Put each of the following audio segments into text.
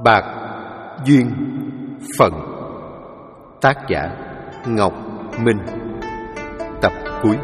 Bạc duyên phận. Tác giả Ngọc Minh. Tập cuối.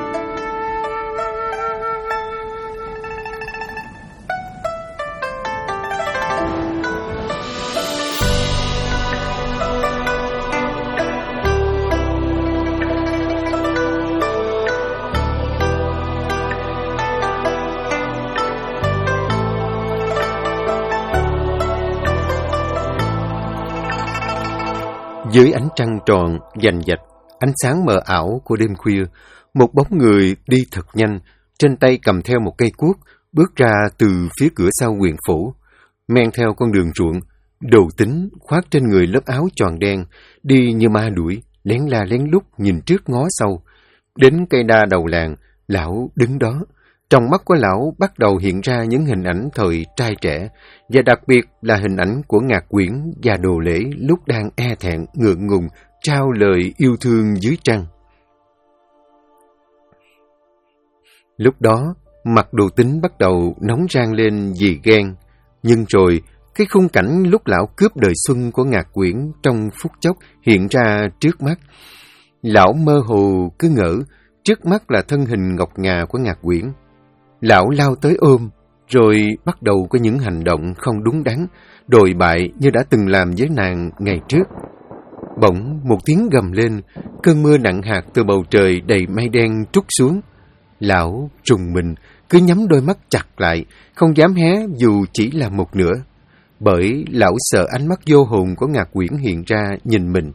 Dưới ánh trăng tròn, vành vạch, ánh sáng mờ ảo của đêm khuya, một bóng người đi thật nhanh, trên tay cầm theo một cây cuốc, bước ra từ phía cửa sau huyện phủ, men theo con đường ruộng, Đồ Tính khoác trên người lớp áo choàng đen, đi như ma đuổi, lén la lén lút nhìn trước ngó sau. Đến cây đa đầu làng, lão đứng đó. Trong mắt của lão bắt đầu hiện ra những hình ảnh thời trai trẻ, và đặc biệt là hình ảnh của Ngạc Quyển và Đồ Lễ lúc đang e thẹn, ngượng ngùng, trao lời yêu thương dưới trăng. Lúc đó, mặt Đồ Tính bắt đầu nóng rang lên vì ghen, nhưng rồi cái khung cảnh lúc lão cướp đời xuân của Ngạc Quyển trong phút chốc hiện ra trước mắt. Lão mơ hồ cứ ngỡ trước mắt là thân hình ngọc ngà của Ngạc Quyển. Lão lao tới ôm, rồi bắt đầu có những hành động không đúng đắn, đồi bại như đã từng làm với nàng ngày trước. Bỗng một tiếng gầm lên, cơn mưa nặng hạt từ bầu trời đầy mây đen trút xuống. Lão trùng mình, cứ nhắm đôi mắt chặt lại, không dám hé dù chỉ là một nửa, bởi lão sợ ánh mắt vô hồn của Ngạc Quyển hiện ra nhìn mình.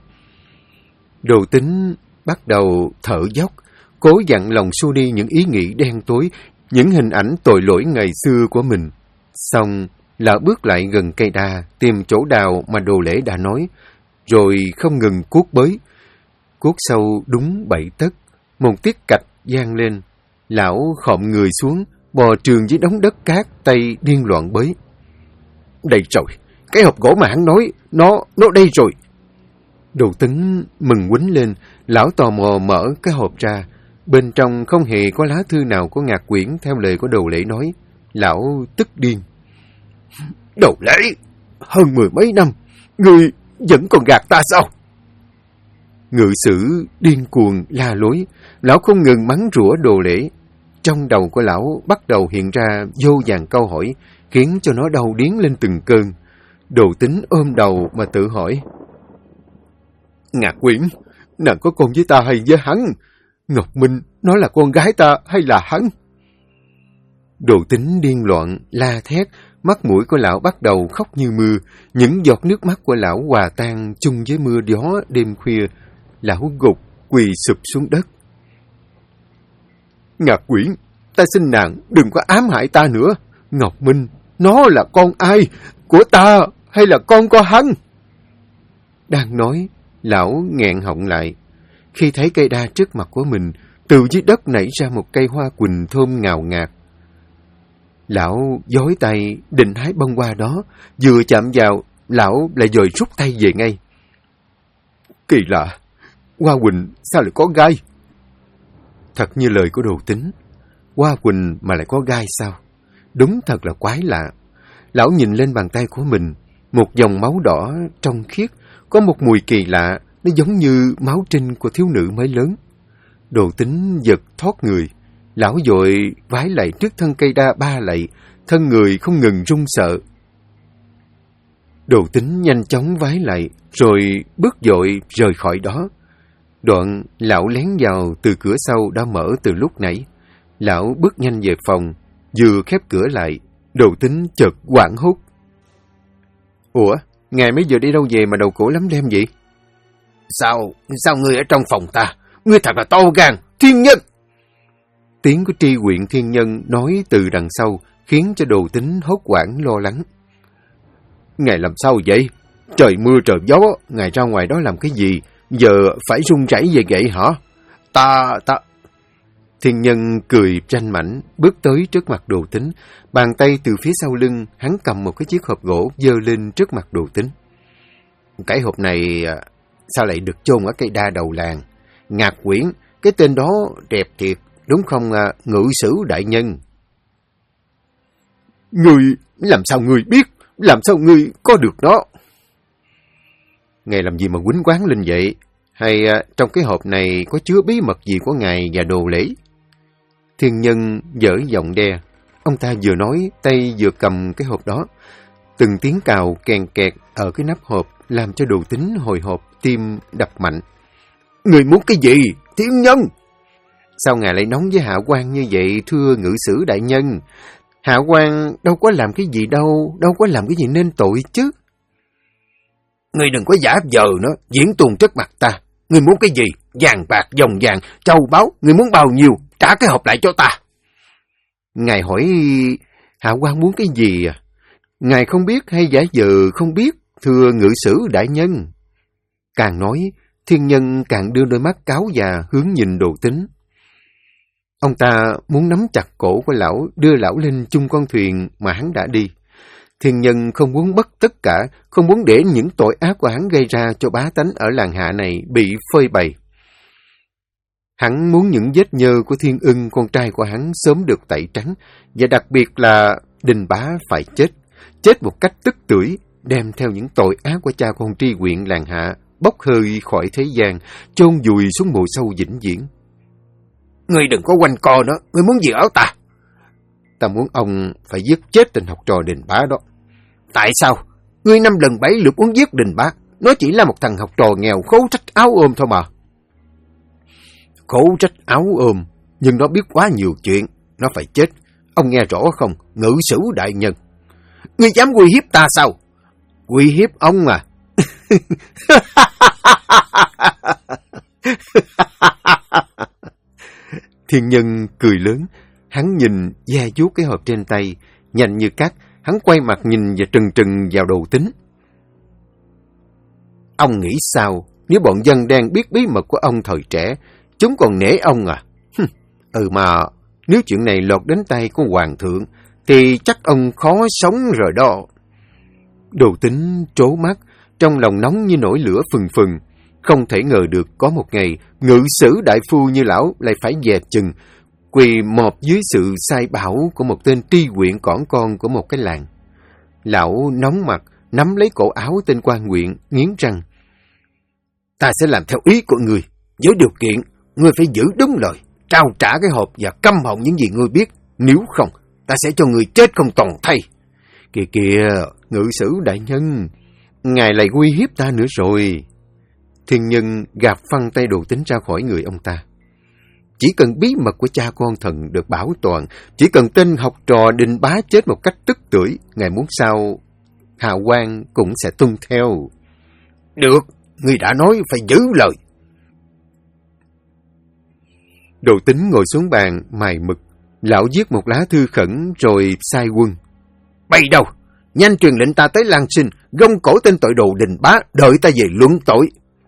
Đồ Tính bắt đầu thở dốc, cố dặn lòng xua đi những ý nghĩ đen tối, những hình ảnh tội lỗi ngày xưa của mình. Xong, lão bước lại gần cây đa, tìm chỗ đào mà Đồ Lễ đã nói, rồi không ngừng cuốc bới. Cuốc sâu đúng 7 tấc, một tiếng cạch vang lên. Lão khom người xuống, bò trường dưới đống đất cát, tay điên loạn bới. Đây rồi, cái hộp gỗ mà hắn nói, nó đây rồi. Đồ Tính mừng quýnh lên, lão tò mò mở cái hộp ra. Bên trong không hề có lá thư nào của Ngạc Quyển theo lời của Đồ Lễ nói. Lão tức điên. Đồ Lễ, hơn 10 mấy năm, ngươi vẫn còn gạt ta sao? Ngự sử điên cuồng la lối, lão không ngừng mắng rủa Đồ Lễ. Trong đầu của lão bắt đầu hiện ra vô vàn câu hỏi, khiến cho nó đau điếng lên từng cơn. Đồ Tính ôm đầu mà tự hỏi. Ngạc Quyển, nàng có con với ta hay với hắn? Ngọc Minh, nó là con gái ta hay là hắn? Đồ Tính điên loạn, la thét, mắt mũi của lão bắt đầu khóc như mưa, những giọt nước mắt của lão hòa tan chung với mưa gió đêm khuya. Lão gục, quỳ sụp xuống đất. Ngạc Quyển, ta xin nàng đừng có ám hại ta nữa. Ngọc Minh, nó là con ai? Của ta hay là con của hắn? Đang nói, lão nghẹn họng lại. Khi thấy cây đa trước mặt của mình, từ dưới đất nảy ra một cây hoa quỳnh thơm ngào ngạt. Lão dối tay định hái bông hoa đó, vừa chạm vào, lão lại dời rút tay về ngay. Kỳ lạ, hoa quỳnh sao lại có gai? Thật như lời của Đồ Tính, hoa quỳnh mà lại có gai sao? Đúng thật là quái lạ. Lão nhìn lên bàn tay của mình, một dòng máu đỏ trong khiết, có một mùi kỳ lạ. Nó giống như máu trinh của thiếu nữ mới lớn. Đồ Tính giật thoát người. Lão vội vái lạy trước thân cây đa 3 lạy, thân người không ngừng run sợ. Đồ Tính nhanh chóng vái lạy, rồi bước vội rời khỏi đó. Đoạn, lão lén vào từ cửa sau đã mở từ lúc nãy. Lão bước nhanh về phòng, vừa khép cửa lại, Đồ Tính chợt hoảng hốt. Ủa, ngài mấy giờ đi đâu về mà đầu cổ lắm lem vậy? Sao ngươi ở trong phòng ta? Ngươi thật là to gan, thiên nhân! Tiếng của tri huyện thiên nhân nói từ đằng sau, khiến cho Đồ Tính hốt hoảng lo lắng. Ngài làm sao vậy? Trời mưa trời gió, ngài ra ngoài đó làm cái gì? Giờ phải run rẩy về vậy hả? Ta... Thiên nhân cười ranh mãnh, bước tới trước mặt Đồ Tính. Bàn tay từ phía sau lưng, hắn cầm một cái chiếc hộp gỗ giơ lên trước mặt Đồ Tính. Cái hộp này sao lại được chôn ở cây đa đầu làng? Ngạc Quyển, cái tên đó đẹp thiệt, đúng không ngự sử đại nhân? Người, làm sao người biết? làm sao ngươi có được nó? Ngài làm gì mà quýnh quáng lên vậy? Hay trong cái hộp này có chứa bí mật gì của ngài và đồ lễ? Thiên nhân dở giọng đe. Ông ta vừa nói, tay vừa cầm cái hộp đó. Từng tiếng cào kèn kẹt ở cái nắp hộp làm cho Đồ Tính hồi hộp, tim đập mạnh. Người muốn cái gì, thiên nhân? Sao ngài lại nóng với Hạ Quan như vậy, thưa ngự sử đại nhân? Hạ Quan đâu có làm cái gì đâu, đâu có làm cái gì nên tội chứ. Ngươi đừng có giả vờ nữa, diễn tuồng trước mặt ta. Ngươi muốn cái gì? Vàng bạc, vòng vàng, châu báu, ngươi muốn bao nhiêu? Trả cái hộp lại cho ta. Ngài hỏi Hạ Quan muốn cái gì à? Ngài không biết hay giả vờ không biết, thưa ngự sử đại nhân? Càng nói, thiên nhân càng đưa đôi mắt cáo già hướng nhìn Đồ Tính. Ông ta muốn nắm chặt cổ của lão, đưa lão lên chung con thuyền mà hắn đã đi. Thiên nhân không muốn bất tất cả, không muốn để những tội ác của hắn gây ra cho bá tánh ở làng hạ này bị phơi bày. Hắn muốn những vết nhơ của Thiên Ưng, con trai của hắn, sớm được tẩy trắng, và đặc biệt là Đình Bá phải chết, chết một cách tức tưởi, đem theo những tội ác của cha con tri huyện làng hạ, bốc hơi khỏi thế gian, chôn vùi xuống mồ sâu vĩnh viễn. Ngươi đừng có quanh co nữa, ngươi muốn gì ở ta? Ta muốn ông phải giết chết tên học trò Đình Bá đó. Tại sao? Ngươi 5 lần 7 lượt muốn giết Đình Bá, nó chỉ là một thằng học trò nghèo khố trách áo ôm thôi mà. Khố trách áo ôm, nhưng nó biết quá nhiều chuyện, nó phải chết. Ông nghe rõ không, ngự sử đại nhân? Ngươi dám uy hiếp ta sao? Uy hiếp ông à? Thiên nhân cười lớn, hắn nhìn da vuốt cái hộp trên tay, nhanh như cắt, hắn quay mặt nhìn và trừng trừng vào Đồ Tính. Ông nghĩ sao, nếu bọn dân đang biết bí mật của ông thời trẻ, chúng còn nể ông à? Mà, nếu chuyện này lọt đến tay của hoàng thượng, thì chắc ông khó sống rồi đó. Đồ Tính trố mắt, trong lòng nóng như nổi lửa phừng phừng. Không thể ngờ được có một ngày, ngự sử đại phu như lão lại phải dè chừng, quỳ mọp dưới sự sai bảo của một tên tri huyện cỏn con của một cái làng. Lão nóng mặt, nắm lấy cổ áo tên quan huyện, nghiến răng. Ta sẽ làm theo ý của ngươi, với điều kiện, ngươi phải giữ đúng lời, trao trả cái hộp và câm họng những gì ngươi biết, nếu không, ta sẽ cho ngươi chết không toàn thây. Kìa kìa, ngự sử đại nhân, ngài lại uy hiếp ta nữa rồi. Thiên nhân gạt phăng tay Đồ Tính ra khỏi người ông ta. Chỉ cần bí mật của cha con thần được bảo toàn, chỉ cần tên học trò Đình Bá chết một cách tức tưởi, ngày muốn sau, Hạ Quan cũng sẽ tuân theo. Được, ngươi đã nói phải giữ lời. Đồ Tính ngồi xuống bàn, mài mực. Lão viết một lá thư khẩn rồi sai quân. Bay đâu? Nhanh truyền lệnh ta tới Lan Sinh, gông cổ tên tội đồ Đình Bá, đợi ta về luận tội.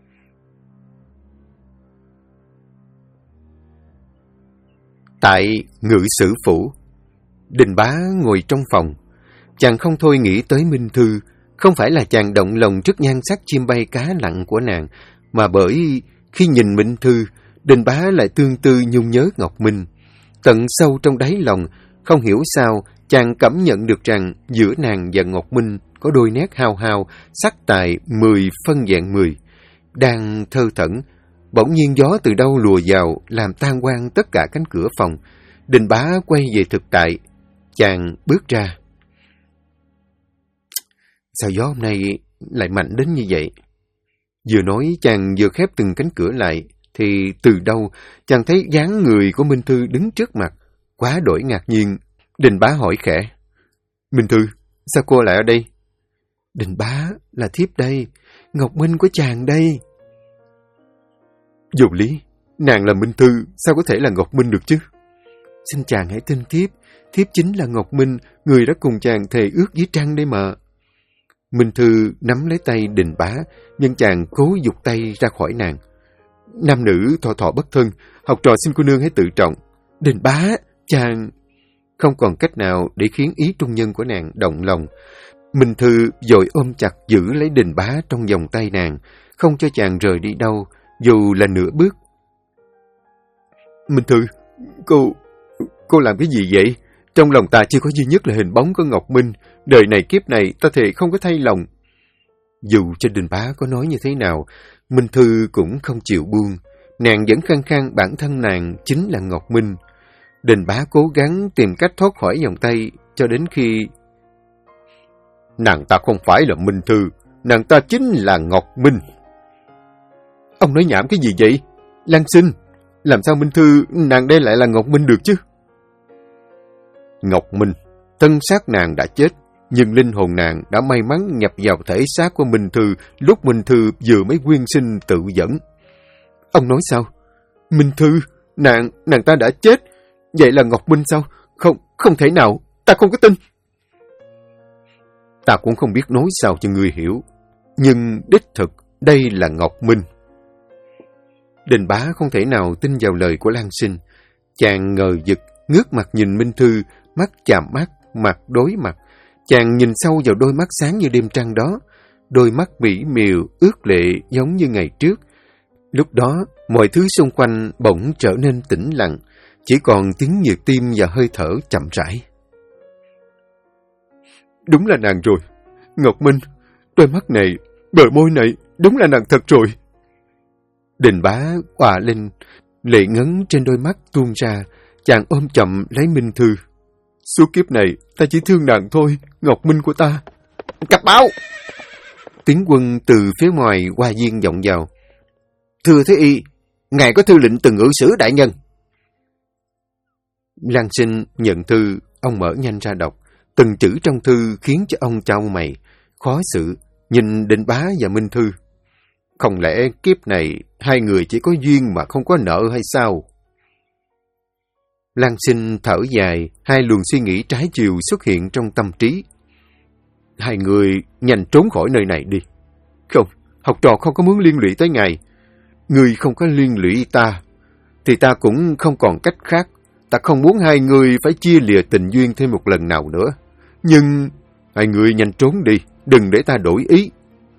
Tại ngự sử phủ, Đình Bá ngồi trong phòng. Chàng không thôi nghĩ tới Minh Thư, không phải là chàng động lòng trước nhan sắc chim bay cá lặn của nàng, mà bởi khi nhìn Minh Thư, Đình Bá lại tương tư nhung nhớ Ngọc Minh. Tận sâu trong đáy lòng, không hiểu sao, chàng cảm nhận được rằng giữa nàng và Ngọc Minh có đôi nét hao hao, sắc tài 10 phân vẹn 10. Đang thơ thẩn, bỗng nhiên gió từ đâu lùa vào, làm tan quang tất cả cánh cửa phòng. Đình Bá quay về thực tại. Chàng bước ra. Sao gió hôm nay lại mạnh đến như vậy? Vừa nói, chàng vừa khép từng cánh cửa lại, thì từ đâu chàng thấy dáng người của Minh Thư đứng trước mặt. Quá đổi ngạc nhiên, Đình Bá hỏi khẽ. Minh Thư, sao cô lại ở đây? Đình Bá, là thiếp đây, Ngọc Minh của chàng đây. Vô lý, nàng là Minh Thư, sao có thể là Ngọc Minh được chứ? Xin chàng hãy tin thiếp, thiếp chính là Ngọc Minh, người đã cùng chàng thề ước với trăng đây mà. Minh Thư nắm lấy tay Đình Bá, nhưng chàng cố giục tay ra khỏi nàng. Nam nữ thọ thọ bất thân, học trò xin cô nương hãy tự trọng. Đình Bá, chàng... Không còn cách nào để khiến ý trung nhân của nàng động lòng. Minh Thư vội ôm chặt giữ lấy Đình Bá trong vòng tay nàng, không cho chàng rời đi đâu, dù là nửa bước. Minh Thư, cô làm cái gì vậy? Trong lòng ta chỉ có duy nhất là hình bóng của Ngọc Minh. Đời này kiếp này ta thề không có thay lòng. Dù cho Đình Bá có nói như thế nào, Minh Thư cũng không chịu buông. Nàng vẫn khăng khăng bản thân nàng chính là Ngọc Minh. Đình Bá cố gắng tìm cách thoát khỏi vòng tay cho đến khi... Nàng ta không phải là Minh Thư, nàng ta chính là Ngọc Minh. Ông nói nhảm cái gì vậy? Lan Sinh, làm sao Minh Thư nàng đây lại là Ngọc Minh được chứ? Ngọc Minh, thân xác nàng đã chết, nhưng linh hồn nàng đã may mắn nhập vào thể xác của Minh Thư lúc Minh Thư vừa mới nguyên sinh tự dẫn. Ông nói sao? Minh Thư, nàng ta đã chết, vậy là Ngọc Minh sao? Không thể nào, ta không có tin. Ta cũng không biết nói sao cho ngươi hiểu, nhưng đích thực đây là Ngọc Minh. Đình Bá không thể nào tin vào lời của Lan Sinh. Chàng ngờ vực, ngước mặt nhìn Minh Thư, mắt chạm mắt, mặt đối mặt. Chàng nhìn sâu vào đôi mắt sáng như đêm trăng đó, đôi mắt mỹ miều, ướt lệ giống như ngày trước. Lúc đó, mọi thứ xung quanh bỗng trở nên tĩnh lặng, chỉ còn tiếng nhịp tim và hơi thở chậm rãi. Đúng là nàng rồi, Ngọc Minh, đôi mắt này, bờ môi này, đúng là nàng thật rồi. Đình Bá òa lên, lệ ngấn trên đôi mắt tuôn ra, chàng ôm chậm lấy Minh Thư. Suốt kiếp này, ta chỉ thương nàng thôi, Ngọc Minh của ta. Cặp báo! Tiếng quân từ phía ngoài qua viên vọng vào. Thưa Thế Y, ngài có thư lệnh từng ngự sử đại nhân. Lan Sinh nhận thư, ông mở nhanh ra đọc. Từng chữ trong thư khiến cho ông chau mày, khó xử, nhìn Đình Bá và Minh Thư. Không lẽ kiếp này hai người chỉ có duyên mà không có nợ hay sao? Lan Sinh thở dài, hai luồng suy nghĩ trái chiều xuất hiện trong tâm trí. Hai người nhanh trốn khỏi nơi này đi. Không, học trò không có muốn liên lụy tới ngài. Người không có liên lụy ta, thì ta cũng không còn cách khác. Ta không muốn hai người phải chia lìa tình duyên thêm một lần nào nữa. Nhưng hai người nhanh trốn đi, đừng để ta đổi ý.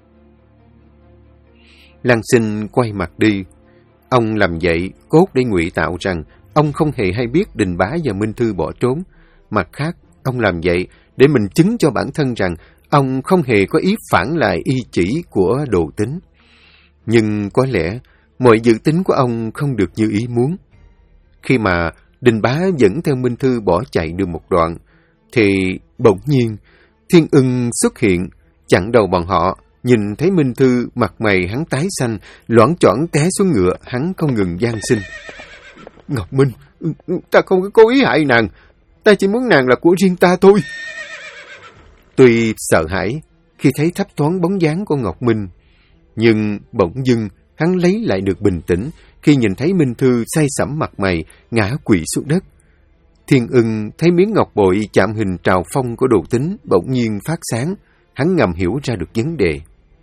Lan Sinh quay mặt đi. Ông làm vậy cốt để ngụy tạo rằng ông không hề hay biết Đình Bá và Minh Thư bỏ trốn. Mặt khác, ông làm vậy để mình chứng cho bản thân rằng ông không hề có ý phản lại ý chỉ của Đồ Tính. Nhưng có lẽ mọi dự tính của ông không được như ý muốn. Khi mà Đình Bá dẫn theo Minh Thư bỏ chạy được một đoạn, thì bỗng nhiên Thiên Ưng xuất hiện, chặn đầu bọn họ. Nhìn thấy Minh Thư, mặt mày hắn tái xanh, loảng choảng té xuống ngựa, hắn không ngừng van xin. Ngọc Minh, ta không có cố ý hại nàng, ta chỉ muốn nàng là của riêng ta thôi. Tuy sợ hãi khi thấy thấp thoáng bóng dáng của Ngọc Minh, nhưng bỗng dưng hắn lấy lại được bình tĩnh khi nhìn thấy Minh Thư say sẩm mặt mày, ngã quỵ xuống đất. Thiên Ưng thấy miếng ngọc bội chạm hình trào phong của Đồ Tính bỗng nhiên phát sáng, hắn ngầm hiểu ra được vấn đề.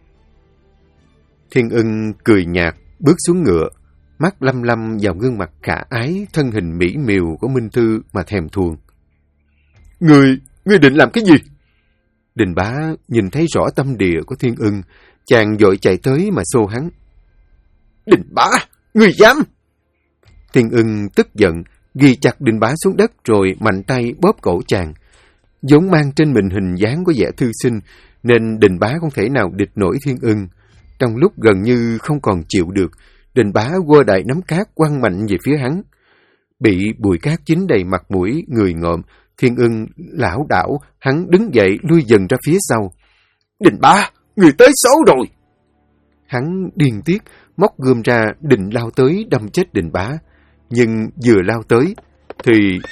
Thiên Ưng cười nhạt, bước xuống ngựa, mắt lăm lăm vào gương mặt khả ái, thân hình mỹ miều của Minh Thư mà thèm thuồng. Ngươi định làm cái gì? Đình Bá nhìn thấy rõ tâm địa của Thiên Ưng, chàng vội chạy tới mà xô hắn. Đình Bá, ngươi dám! Thiên Ưng tức giận, ghi chặt Đình Bá xuống đất rồi mạnh tay bóp cổ chàng. Vốn mang trên mình hình dáng của vẻ thư sinh, nên Đình Bá không thể nào địch nổi Thiên Ưng. Trong lúc gần như không còn chịu được, Đình Bá quơ đại nắm cát quăng mạnh về phía hắn. Bị bụi cát dính đầy mặt mũi, người ngợm, Thiên Ưng lảo đảo, hắn đứng dậy lui dần ra phía sau. Đình Bá, người tới xấu rồi! Hắn điên tiết, móc gươm ra định lao tới đâm chết Đình Bá. Nhưng vừa lao tới, thì...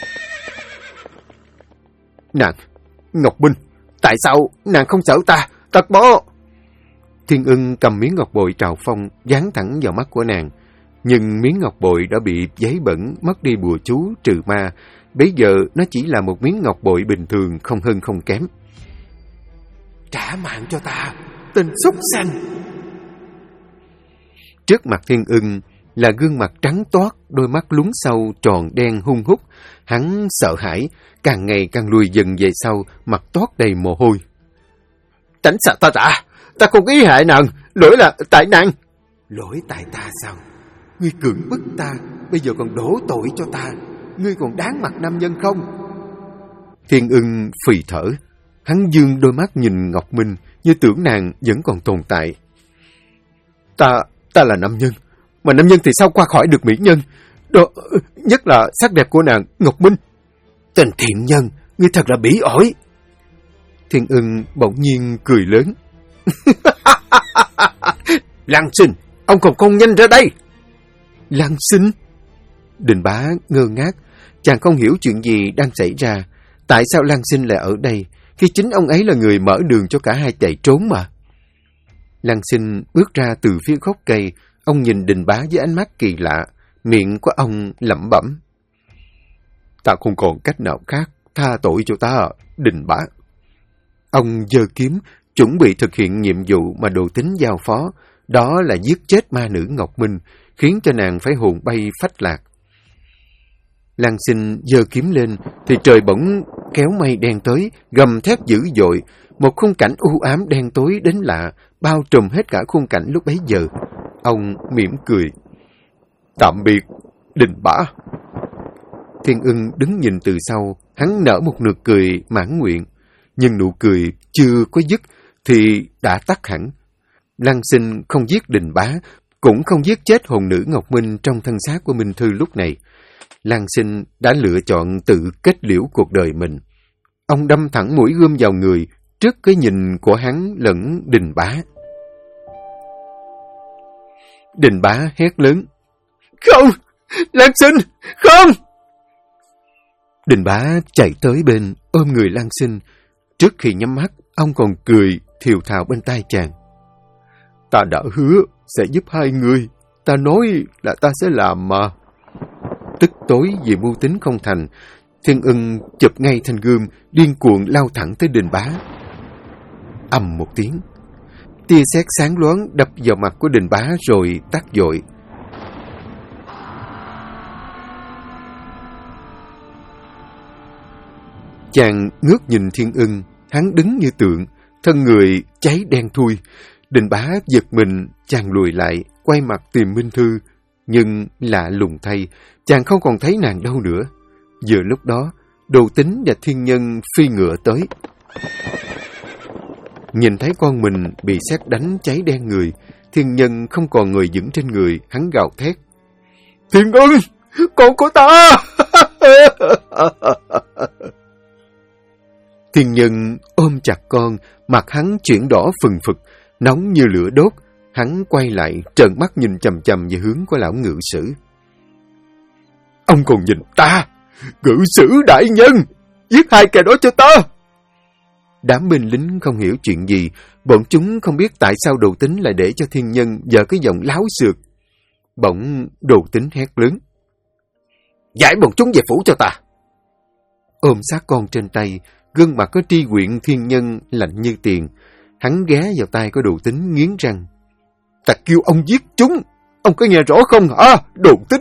Nàng, Ngọc Minh, tại sao nàng không sợ ta? Tật bó! Thiên Ưng cầm miếng ngọc bội trào phong, dán thẳng vào mắt của nàng. Nhưng miếng ngọc bội đã bị giấy bẩn, mất đi bùa chú, trừ ma. Bây giờ nó chỉ là một miếng ngọc bội bình thường, không hơn không kém. Trả mạng cho ta, tên súc sanh! Trước mặt Thiên Ưng là gương mặt trắng toát, đôi mắt lún sâu, tròn đen hung hút. Hắn sợ hãi, càng ngày càng lùi dần về sau, mặt toát đầy mồ hôi. Tránh xa ta ra! Ta không ý hại nàng, lỗi là tại nàng. Lỗi tại ta sao? Ngươi cưỡng bức ta, bây giờ còn đổ tội cho ta. Ngươi còn đáng mặt nam nhân không? Thiên Ưng phì thở. Hắn dương đôi mắt nhìn Ngọc Minh như tưởng nàng vẫn còn tồn tại. Ta là nam nhân. Mà nam nhân thì sao qua khỏi được mỹ nhân? Đó, nhất là sắc đẹp của nàng, Ngọc Minh. Tên thiện nhân, ngươi thật là bỉ ổi. Thiên Ưng bỗng nhiên cười lớn. Lan Sinh, ông còn không nhanh ra đây. Lan Sinh? Đình Bá ngơ ngác, chàng không hiểu chuyện gì đang xảy ra. Tại sao Lan Sinh lại ở đây, khi chính ông ấy là người mở đường cho cả hai chạy trốn mà? Lan Sinh bước ra từ phía gốc cây, ông nhìn Đình Bá với ánh mắt kỳ lạ, miệng của ông lẩm bẩm. Ta không còn cách nào khác, tha tội cho ta, Đình Bá. Ông giơ kiếm, chuẩn bị thực hiện nhiệm vụ mà Đồ Tính giao phó, đó là giết chết ma nữ Ngọc Minh, khiến cho nàng phải hồn bay phách lạc. Lan Sinh giơ kiếm lên, thì trời bỗng kéo mây đen tới, gầm thét dữ dội, một khung cảnh u ám đen tối đến lạ, bao trùm hết cả khung cảnh lúc bấy giờ. Ông mỉm cười. Tạm biệt, Đình Bá. Thiên Ưng đứng nhìn từ sau, hắn nở một nụ cười mãn nguyện, nhưng nụ cười chưa có dứt thì đã tắt hẳn. Lan Sinh không giết Đình Bá, cũng không giết chết hồn nữ Ngọc Minh trong thân xác của Minh Thư lúc này. Lan Sinh đã lựa chọn tự kết liễu cuộc đời mình. Ông đâm thẳng mũi gươm vào người, trước cái nhìn của hắn lẫn Đình Bá. Đình Bá hét lớn. Không! Lan Sinh! Không! Đình Bá chạy tới bên, ôm người Lan Sinh. Trước khi nhắm mắt, ông còn cười, thều thào bên tai chàng. Ta đã hứa sẽ giúp hai người. Ta nói là ta sẽ làm mà. Tức tối vì mưu tính không thành, Thiên Ưng chụp ngay thanh gươm, điên cuồng lao thẳng tới Đình Bá. Ầm một tiếng, tia sét sáng loáng đập vào mặt của Đình Bá rồi tắt dội. Chàng ngước nhìn Thiên Ưng, hắn đứng như tượng, thân người cháy đen thui. Đình Bá giật mình, chàng lùi lại, quay mặt tìm Minh Thư, nhưng lạ lùng thay, chàng không còn thấy nàng đâu nữa. Giờ lúc đó, Đồ Tính và Thiên Nhân phi ngựa tới. Nhìn thấy con mình bị sét đánh cháy đen người, Thiên Nhân không còn người vững trên người, hắn gào thét. Thiên Ưng! Con của ta! Thiên Nhân ôm chặt con, mặt hắn chuyển đỏ phừng phực, nóng như lửa đốt. Hắn quay lại, trợn mắt nhìn chằm chằm về hướng của lão ngự sử. Ông còn nhìn ta! Ngự sử đại nhân! Giết hai kẻ đó cho ta! Đám binh lính không hiểu chuyện gì, bọn chúng không biết tại sao Đồ Tính lại để cho Thiên Nhân dở cái giọng láo xược. Bỗng Đồ Tính hét lớn. Giải bọn chúng về phủ cho ta! Ôm sát con trên tay, gương mặt có tri huyện Thiên Nhân lạnh như tiền. Hắn ghé vào tay của Đồ Tính nghiến răng. Ta kêu ông giết chúng! Ông có nghe rõ không hả, Đồ Tính?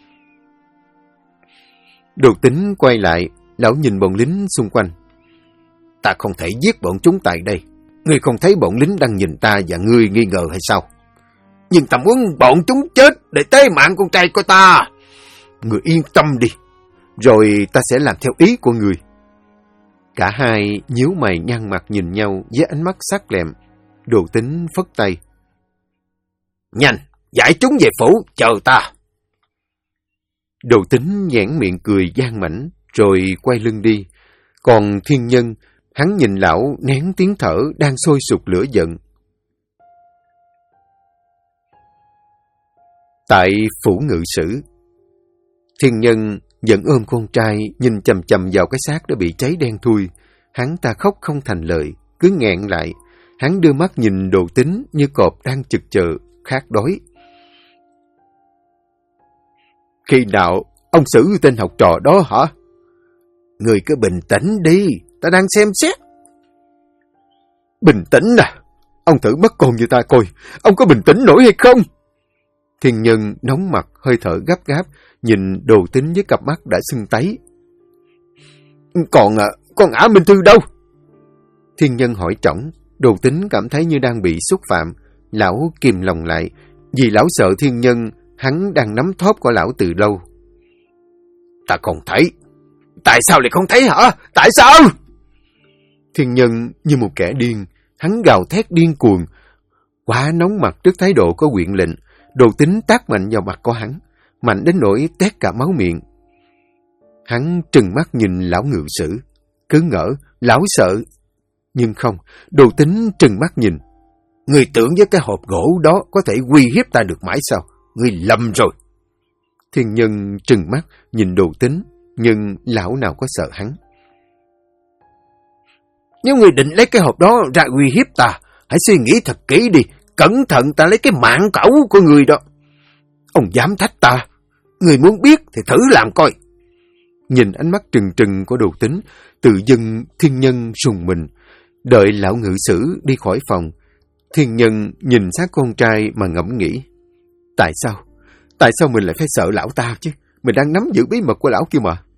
Đồ Tính quay lại, lão nhìn bọn lính xung quanh. Ta không thể giết bọn chúng tại đây. Ngươi không thấy bọn lính đang nhìn ta và ngươi nghi ngờ hay sao? Nhưng ta muốn bọn chúng chết để tế mạng con trai của ta. Ngươi yên tâm đi, rồi ta sẽ làm theo ý của ngươi. Cả hai nhíu mày nhăn mặt nhìn nhau với ánh mắt sắc lẹm. Đồ Tính phất tay. Nhanh, giải chúng về phủ, chờ ta. Đồ Tính nhoẻn miệng cười gian mãnh, rồi quay lưng đi. Còn Thiên Nhân, hắn nhìn lão nén tiếng thở đang sôi sục lửa giận. Tại phủ ngự sử, Thiên Nhân vẫn ôm con trai, nhìn chằm chằm vào cái xác đã bị cháy đen thui. Hắn ta khóc không thành lời, cứ nghẹn lại. Hắn đưa mắt nhìn Đồ Tính như cọp đang chực chờ, khát đói. Khi nào ông xử tên học trò đó hả? Người cứ bình tĩnh đi, ta đang xem xét. Bình tĩnh à? Ông thử bắt con như ta coi, ông có bình tĩnh nổi hay không? Thiên Nhân nóng mặt, hơi thở gấp gáp, nhìn Đồ Tính với cặp mắt đã sưng tấy. Còn Ả Minh Thư đâu? Thiên Nhân hỏi trỏng. Đồ Tính cảm thấy như đang bị xúc phạm. Lão kìm lòng lại, vì lão sợ Thiên Nhân, hắn đang nắm thóp của lão từ lâu. Ta không thấy. Tại sao lại không thấy hả? Tại sao? Thiên Nhân như một kẻ điên, hắn gào thét điên cuồng. Quá nóng mặt trước thái độ của huyện lệnh, Đồ Tính tát mạnh vào mặt của hắn, mạnh đến nỗi tét cả máu miệng. Hắn trừng mắt nhìn lão ngự sử, cứ ngỡ lão sợ. Nhưng không, Đồ Tính trừng mắt nhìn. Người tưởng với cái hộp gỗ đó có thể uy hiếp ta được mãi sao? Người lầm rồi. Thiên Nhân trừng mắt nhìn Đồ Tính, nhưng lão nào có sợ hắn. Nếu người định lấy cái hộp đó ra uy hiếp ta, hãy suy nghĩ thật kỹ đi, cẩn thận ta lấy cái mạng cẩu của người đó. Ông dám thách ta, người muốn biết thì thử làm coi. Nhìn ánh mắt trừng trừng của Đồ Tính, tự dưng Thiên Nhân rùng mình. Đợi lão ngự sử đi khỏi phòng, Thiên Nhân nhìn xác con trai mà ngẫm nghĩ. Tại sao? Tại sao mình lại phải sợ lão ta chứ? Mình đang nắm giữ bí mật của lão kia mà.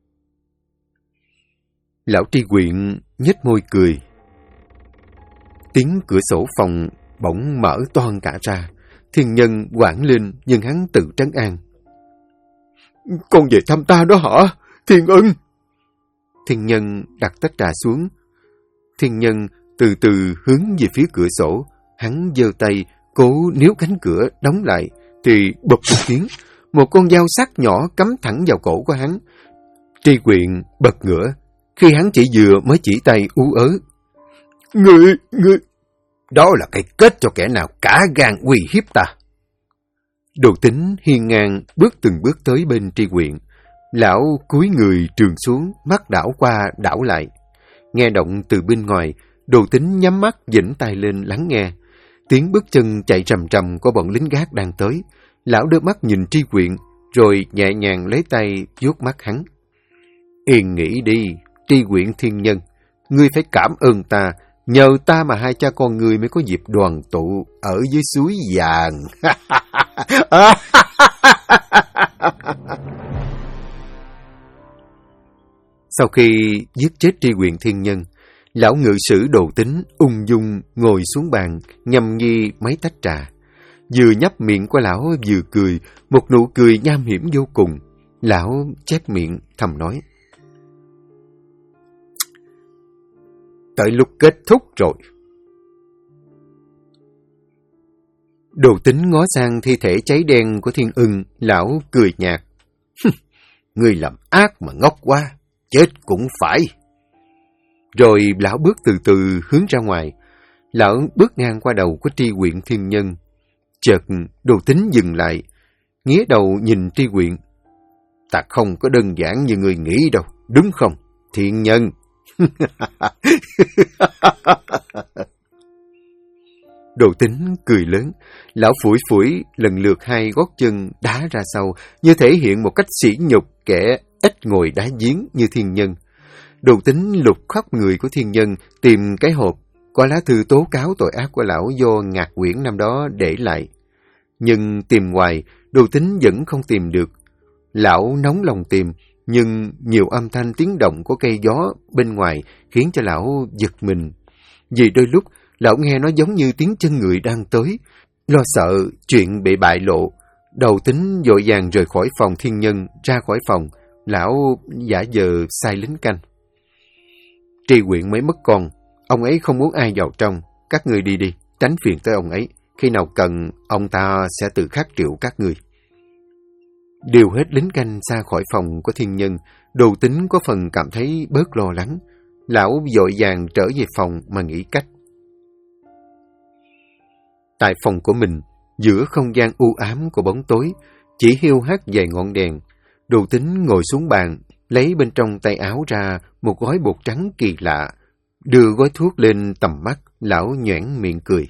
Lão Tri Huyện nhếch môi cười. Tiếng cửa sổ phòng bỗng mở toang cả ra. Thiên Nhân hoảng lên nhưng hắn tự trấn an. Con về thăm ta đó hả? Thiên Ân! Thiên Nhân đặt tách trà xuống. Thiên Nhân từ từ hướng về phía cửa sổ. Hắn giơ tay cố níu cánh cửa đóng lại thì bụp một tiếng, một con dao sắc nhỏ cắm thẳng vào cổ của hắn. Tri Huyện bật ngửa khi hắn chỉ vừa mới chỉ tay ú ớ. Ngươi... Đó là cái kết cho kẻ nào cả gan uy hiếp ta. Đồ Tính hiên ngang bước từng bước tới bên Tri Huyện. Lão cúi người trường xuống, mắt đảo qua đảo lại. Nghe động từ bên ngoài, Đồ Tính nhắm mắt dĩnh tai lên lắng nghe. Tiếng bước chân chạy rầm rầm của bọn lính gác đang tới. Lão đưa mắt nhìn Tri Huyện, rồi nhẹ nhàng lấy tay vuốt mắt hắn. Yên nghĩ đi, Tri Huyện Thiên Nhân, ngươi phải cảm ơn ta. Nhờ ta mà hai cha con ngươi mới có dịp đoàn tụ ở dưới suối vàng. Sau khi giết chết Tri Huyện Thiên Nhân, lão ngự sử Đồ Tính ung dung ngồi xuống bàn nhâm nhi mấy tách trà. Vừa nhấp miệng của lão vừa cười, một nụ cười nham hiểm vô cùng. Lão chép miệng thầm nói. Tới lúc kết thúc rồi. Đồ Tính ngó sang thi thể cháy đen của Thiên Ưng, lão cười nhạt. Ngươi làm ác mà ngốc quá, chết cũng phải. Rồi lão bước từ từ hướng ra ngoài. Lão bước ngang qua đầu của Tri Huyện Thiên Nhân. Chợt Đồ Tính dừng lại, nghía đầu nhìn Tri Huyện. Ta không có đơn giản như người nghĩ đâu, đúng không, Thiên Nhân? Đồ Tính cười lớn, lão phủi phủi lần lượt hai gót chân đá ra sau, như thể hiện một cách sỉ nhục kẻ ít ngồi đá giếng như Thiên Nhân. Đồ Tính lục khắp người của Thiên Nhân, tìm cái hộp có lá thư tố cáo tội ác của lão do Ngạc Quyển năm đó để lại. Nhưng tìm hoài, Đồ Tính vẫn không tìm được. Lão nóng lòng tìm, nhưng nhiều âm thanh tiếng động của cây gió bên ngoài khiến cho lão giật mình. Vì đôi lúc, lão nghe nó giống như tiếng chân người đang tới. Lo sợ chuyện bị bại lộ, Đồ Tính vội vàng rời khỏi phòng Thiên Nhân, ra khỏi phòng. Lão giả vờ sai lính canh. Tri Huyện mới mất con, ông ấy không muốn ai vào trong. Các ngươi đi đi, tránh phiền tới ông ấy. Khi nào cần, ông ta sẽ tự khắc triệu các ngươi. Điều hết lính canh xa khỏi phòng của Thiên Nhân, Đồ Tính có phần cảm thấy bớt lo lắng. Lão vội vàng trở về phòng mà nghĩ cách. Tại phòng của mình, giữa không gian u ám của bóng tối, chỉ hiu hắt vài ngọn đèn. Đồ Tính ngồi xuống bàn, lấy bên trong tay áo ra một gói bột trắng kỳ lạ. Đưa gói thuốc lên tầm mắt, lão nhoẻn miệng cười.